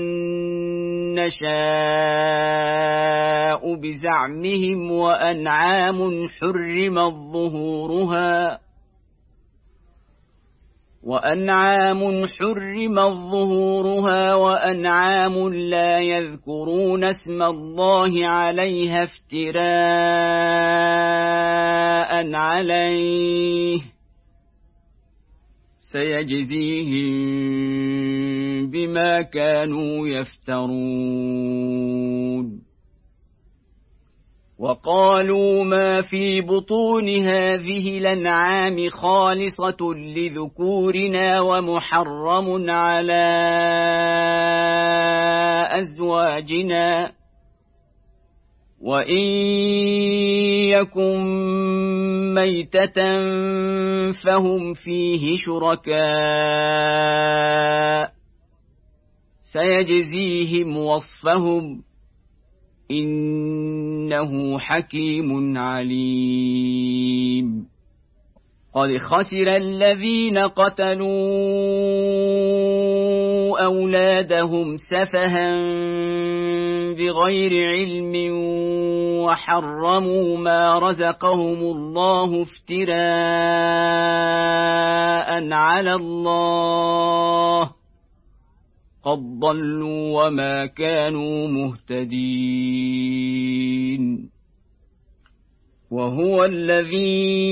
نشاء بزعمهم وأنعام حرمت ظهورها وأنعام حرمت ظهورها وأنعام لا يذكرون اسم الله عليها افتراء عليه سيجزيهم بما كانوا يفترون وقالوا ما في بطون هذه الأنعام خالصة لذكورنا ومحرم على أزواجنا وإن يكن ميتة فهم فيه شركاء سيجزيهم وصفهم إنه حكيم عليم قد خسر الذين قتلوا أولادهم سفها بغير علم وحرموا ما رزقهم الله افتراء على الله قد ضلوا وما كانوا مهتدين وهو الذي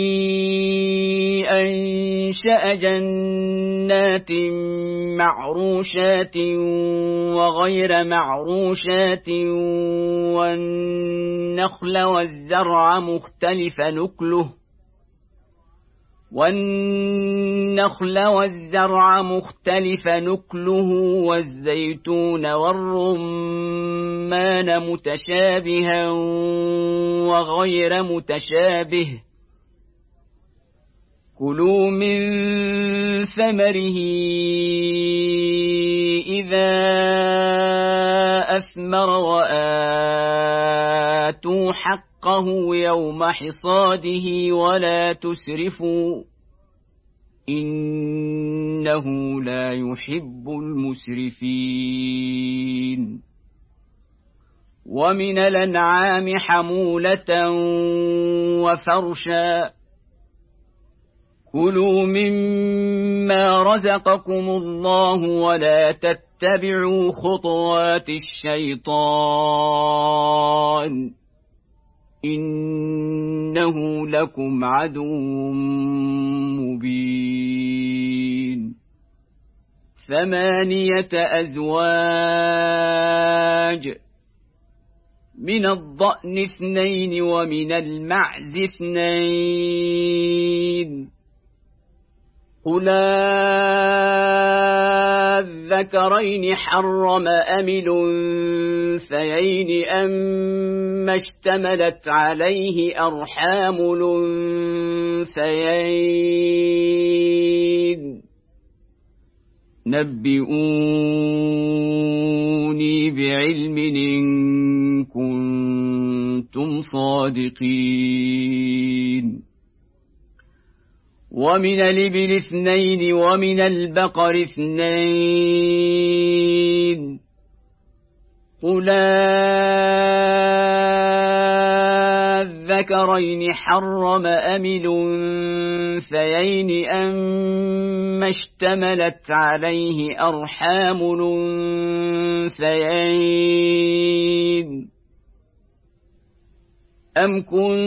أنشأ جنات معروشات وغير معروشات والنخل والزرع مختلف نكله والنخل والزرع مختلف نكله والزيتون والرمان متشابها وغير متشابه كلوا من ثمره إذا أثمر وآتوا حقه يوم حصاده ولا تسرفوا إنه لا يحب المسرفين ومن الأنعام حمولة وفرشا كلوا مما رزقكم الله ولا تتبعوا خطوات الشيطان إنه لكم عدو مبين ثمانية أزواج من الضأن اثنين ومن المعز اثنين قل الذكرين حرم أم الأنثيين أما اشتملت عليه أرحام الأنثيين نبئوني بعلم إن كنتم صادقين ومن الإبل اثنين ومن البقر اثنين قل الذكرين حرم أم الأنثيين أما اشتملت عليه أرحام الأنثيين أم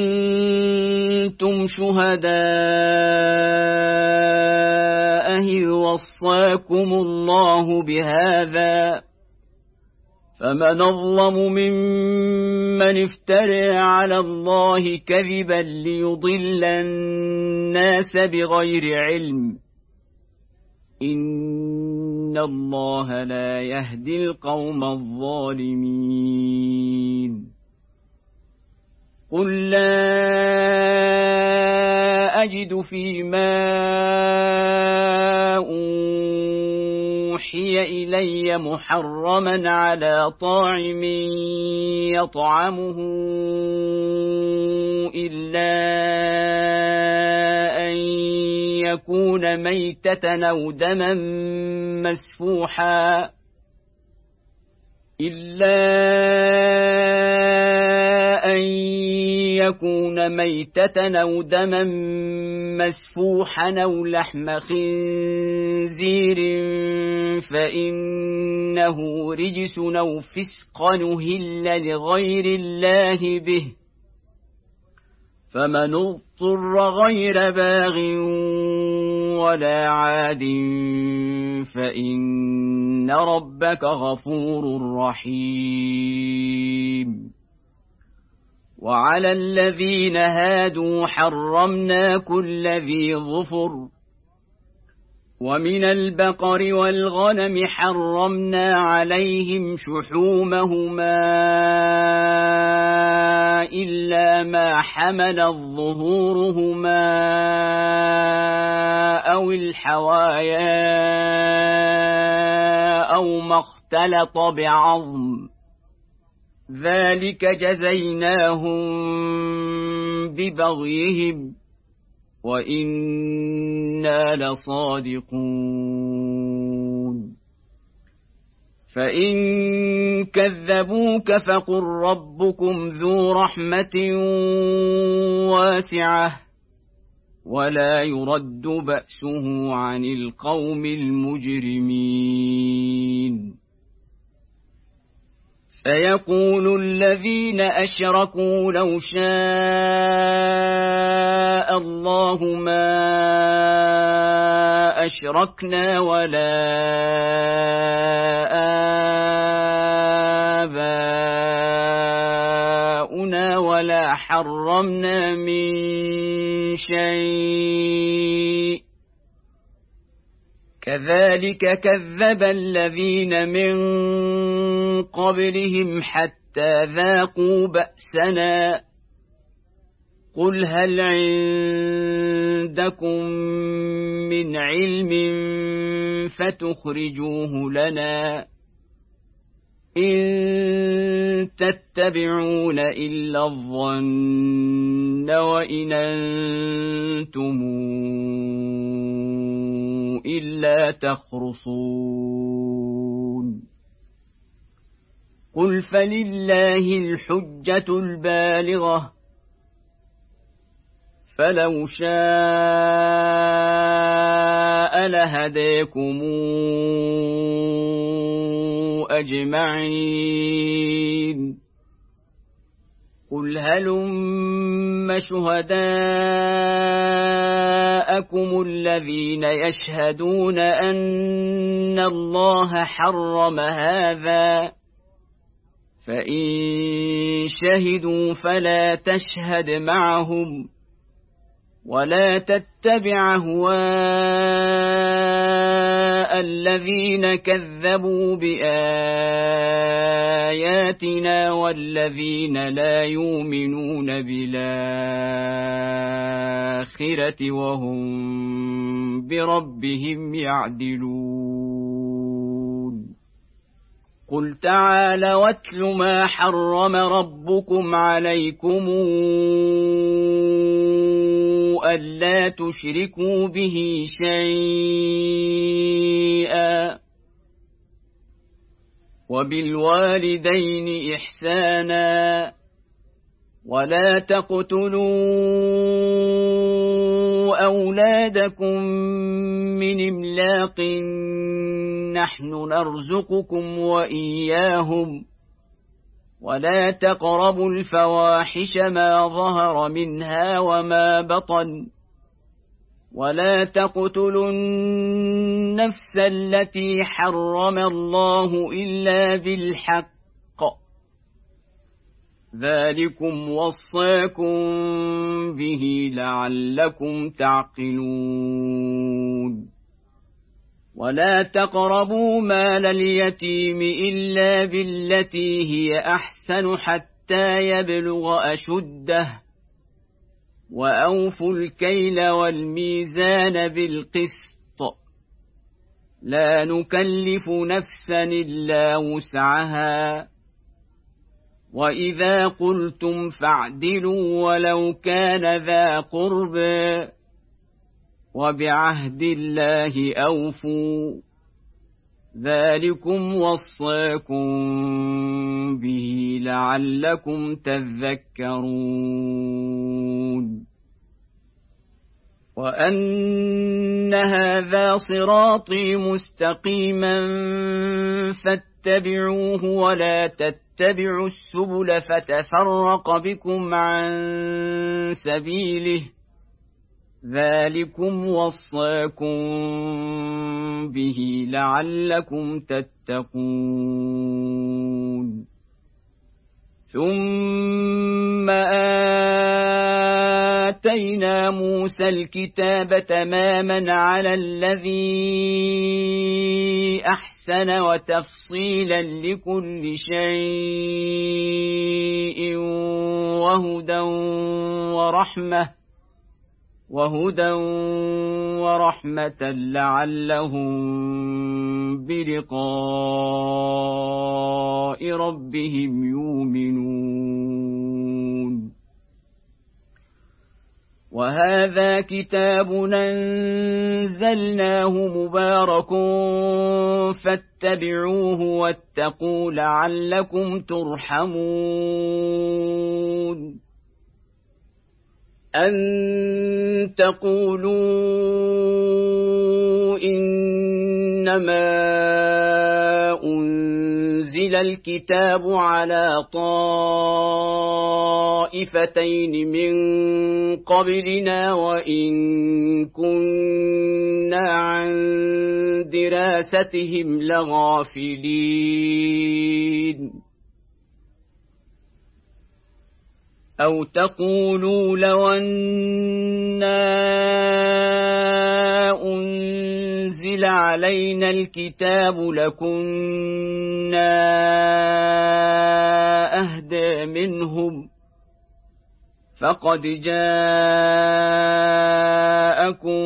كنتم شهداء إذ وصاكم الله بهذا فمن أظلم ممن افترى على الله كذبا ليضل الناس بغير علم إن الله لا يهدي القوم الظالمين قل لا أجد فيما أوحي إلي محرما على طاعم يطعمه إلا أن يكون ميتة أو دما مسفوحا إلا أن يكون ميتة أو دما مسفوحا أو لحم خنزير فإنه رجس أو فسق أهل لغير الله به فمن اضطر غير باغ ولا عاد فإن ربك غفور رحيم وعلى الذين هادوا حرمنا كل ذي ظفر ومن البقر والغنم حرمنا عليهم شحومهما إلا ما حملت ظهورهما أو الحوايا أو ما اختلط بعظم ذلك جزيناهم ببغيهم وإنا لصادقون فإن كذبوك فقل ربكم ذو رحمة واسعة ولا يرد بأسه عن القوم المجرمين سيقول الذين أشركوا لو شاء الله ما أشركنا ولا آباؤنا ولا حرمنا من شيء كذلك كذب الذين من قبلهم حتى ذاقوا بأسنا قل هل عندكم من علم فتخرجوه لنا إن تتبعون إلا الظن وإن أنتم إلا تخرصون قل فلله الحجة البالغة فلو شاء لهديكم أجمعين قل هلم شهداءكم الذين يشهدون أن الله حرم هذا فإن شهدوا فلا تشهد معهم ولا تتبع أهواء الذين كذبوا بآياتنا والذين لا يؤمنون بالآخرة وهم بربهم يعدلون قل تعالوا واتل ما حرم ربكم عليكم ألا تشركوا به شيئا وبالوالدين إحسانا ولا تقتلوا أولادكم من إملاق نحن نرزقكم وإياهم ولا تقربوا الفواحش ما ظهر منها وما بطن ولا تقتلوا النفس التي حرم الله إلا بالحق ذلكم وصاكم به لعلكم تعقلون ولا تقربوا مال اليتيم إلا بالتي هي أحسن حتى يبلغ أشده وأوفوا الكيل والميزان بالقسط لا نكلف نفسا إلا وسعها وإذا قلتم فاعدلوا ولو كان ذا قربى وبعهد الله أوفوا ذلكم وصاكم به لعلكم تذكرون وأن هذا صراطي مستقيما فاتبعوه ولا تتبعوا السبل فتفرق بكم عن سبيله ذلكم وصاكم به لعلكم تتقون ثم آتينا موسى الكتاب تماما على الذي أحسن وتفصيلا لكل شيء وهدى ورحمة وهدى ورحمة لعلهم بلقاء ربهم يؤمنون وهذا كتاب أنزلناه مبارك فاتبعوه واتقوا لعلكم ترحمون أن تقولوا إنما أنزل الكتاب على طائفتين من قبلنا وإن كنا عن دراستهم لغافلين أو تقولوا لو أنا أنزل علينا الكتاب لكنا أهدى منهم فقد جاءكم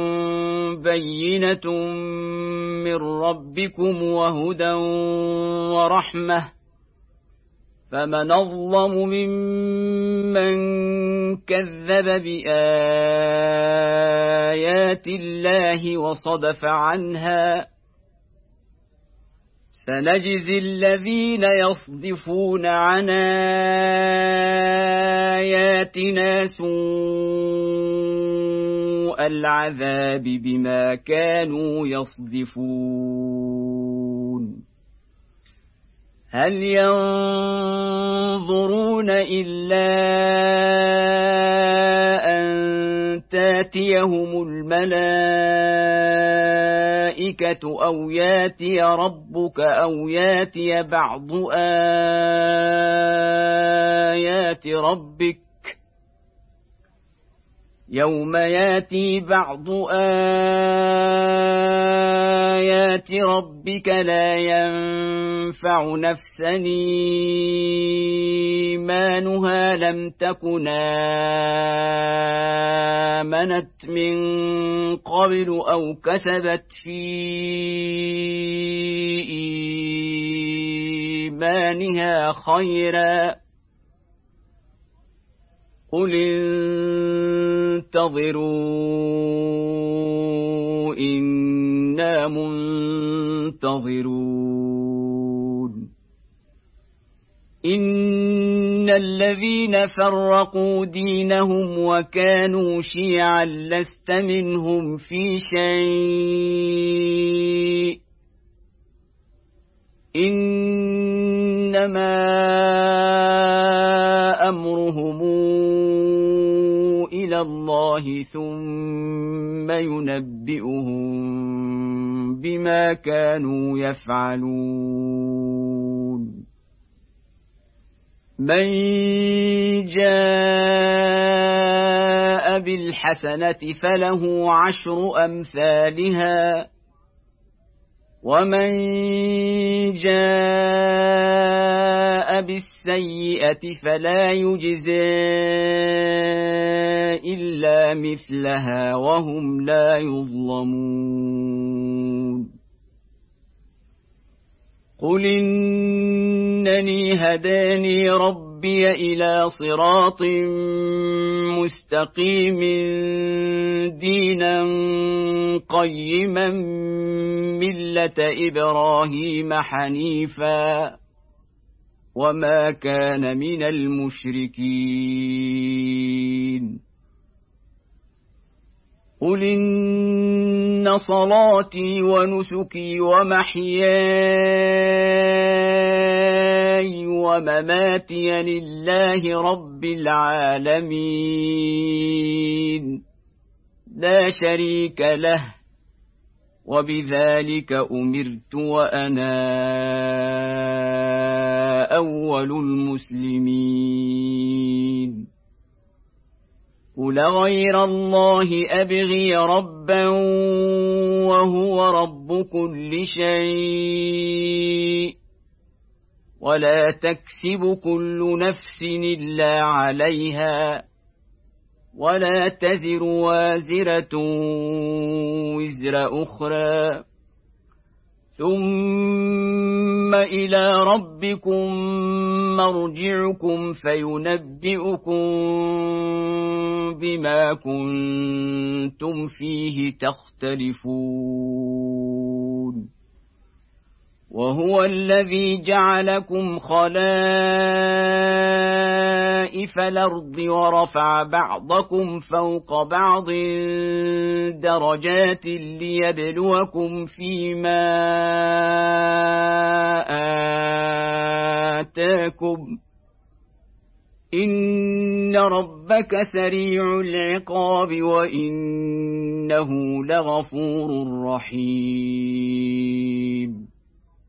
بينة من ربكم وهدى ورحمة فمن أظلم ممن كذب بآيات الله وصدف عنها سنجزي الذين يصدفون عن آياتنا سوء العذاب بما كانوا يصدفون هل ينظرون إلا أن تاتيهم الملائكة أو ياتي ربك أو ياتي بعض آيات ربك يوم ياتي بعض آيات ربك لا ينفع نفسا إيمانها لم تكن آمنت من قبل أو كسبت في إيمانها خيرا قل انتظروا إنا منتظرون إن الذين فرقوا دينهم وكانوا شيعا لست منهم في شيء إنما أمرهم إلى الله ثم ينبئهم بما كانوا يفعلون من جاء بالحسنة فله عشر أمثالها ومن جاء بالسيئة فلا يجزى إلا مثلها وهم لا يظلمون قل إنني هداني ربي إلى صراط مستقيم دينا قيما ملة إبراهيم حنيفا وما كان من المشركين قل إن صلاتي ونسكي ومحياي ومماتي لله رب العالمين لا شريك له وبذلك أمرت وأنا أول المسلمين قل غير الله أبغي ربا وهو رب كل شيء ولا تكسب كل نفس إلا عليها ولا تزر وازرة وزر أخرى ثم إلى ربكم مرجعكم فينبئكم بما كنتم فيه تختلفون وهو الذي جعلكم خلائف الأرض ورفع بعضكم فوق بعض درجات ليبلوكم فيما آتاكم إن ربك سريع العقاب وإنه لغفور رحيم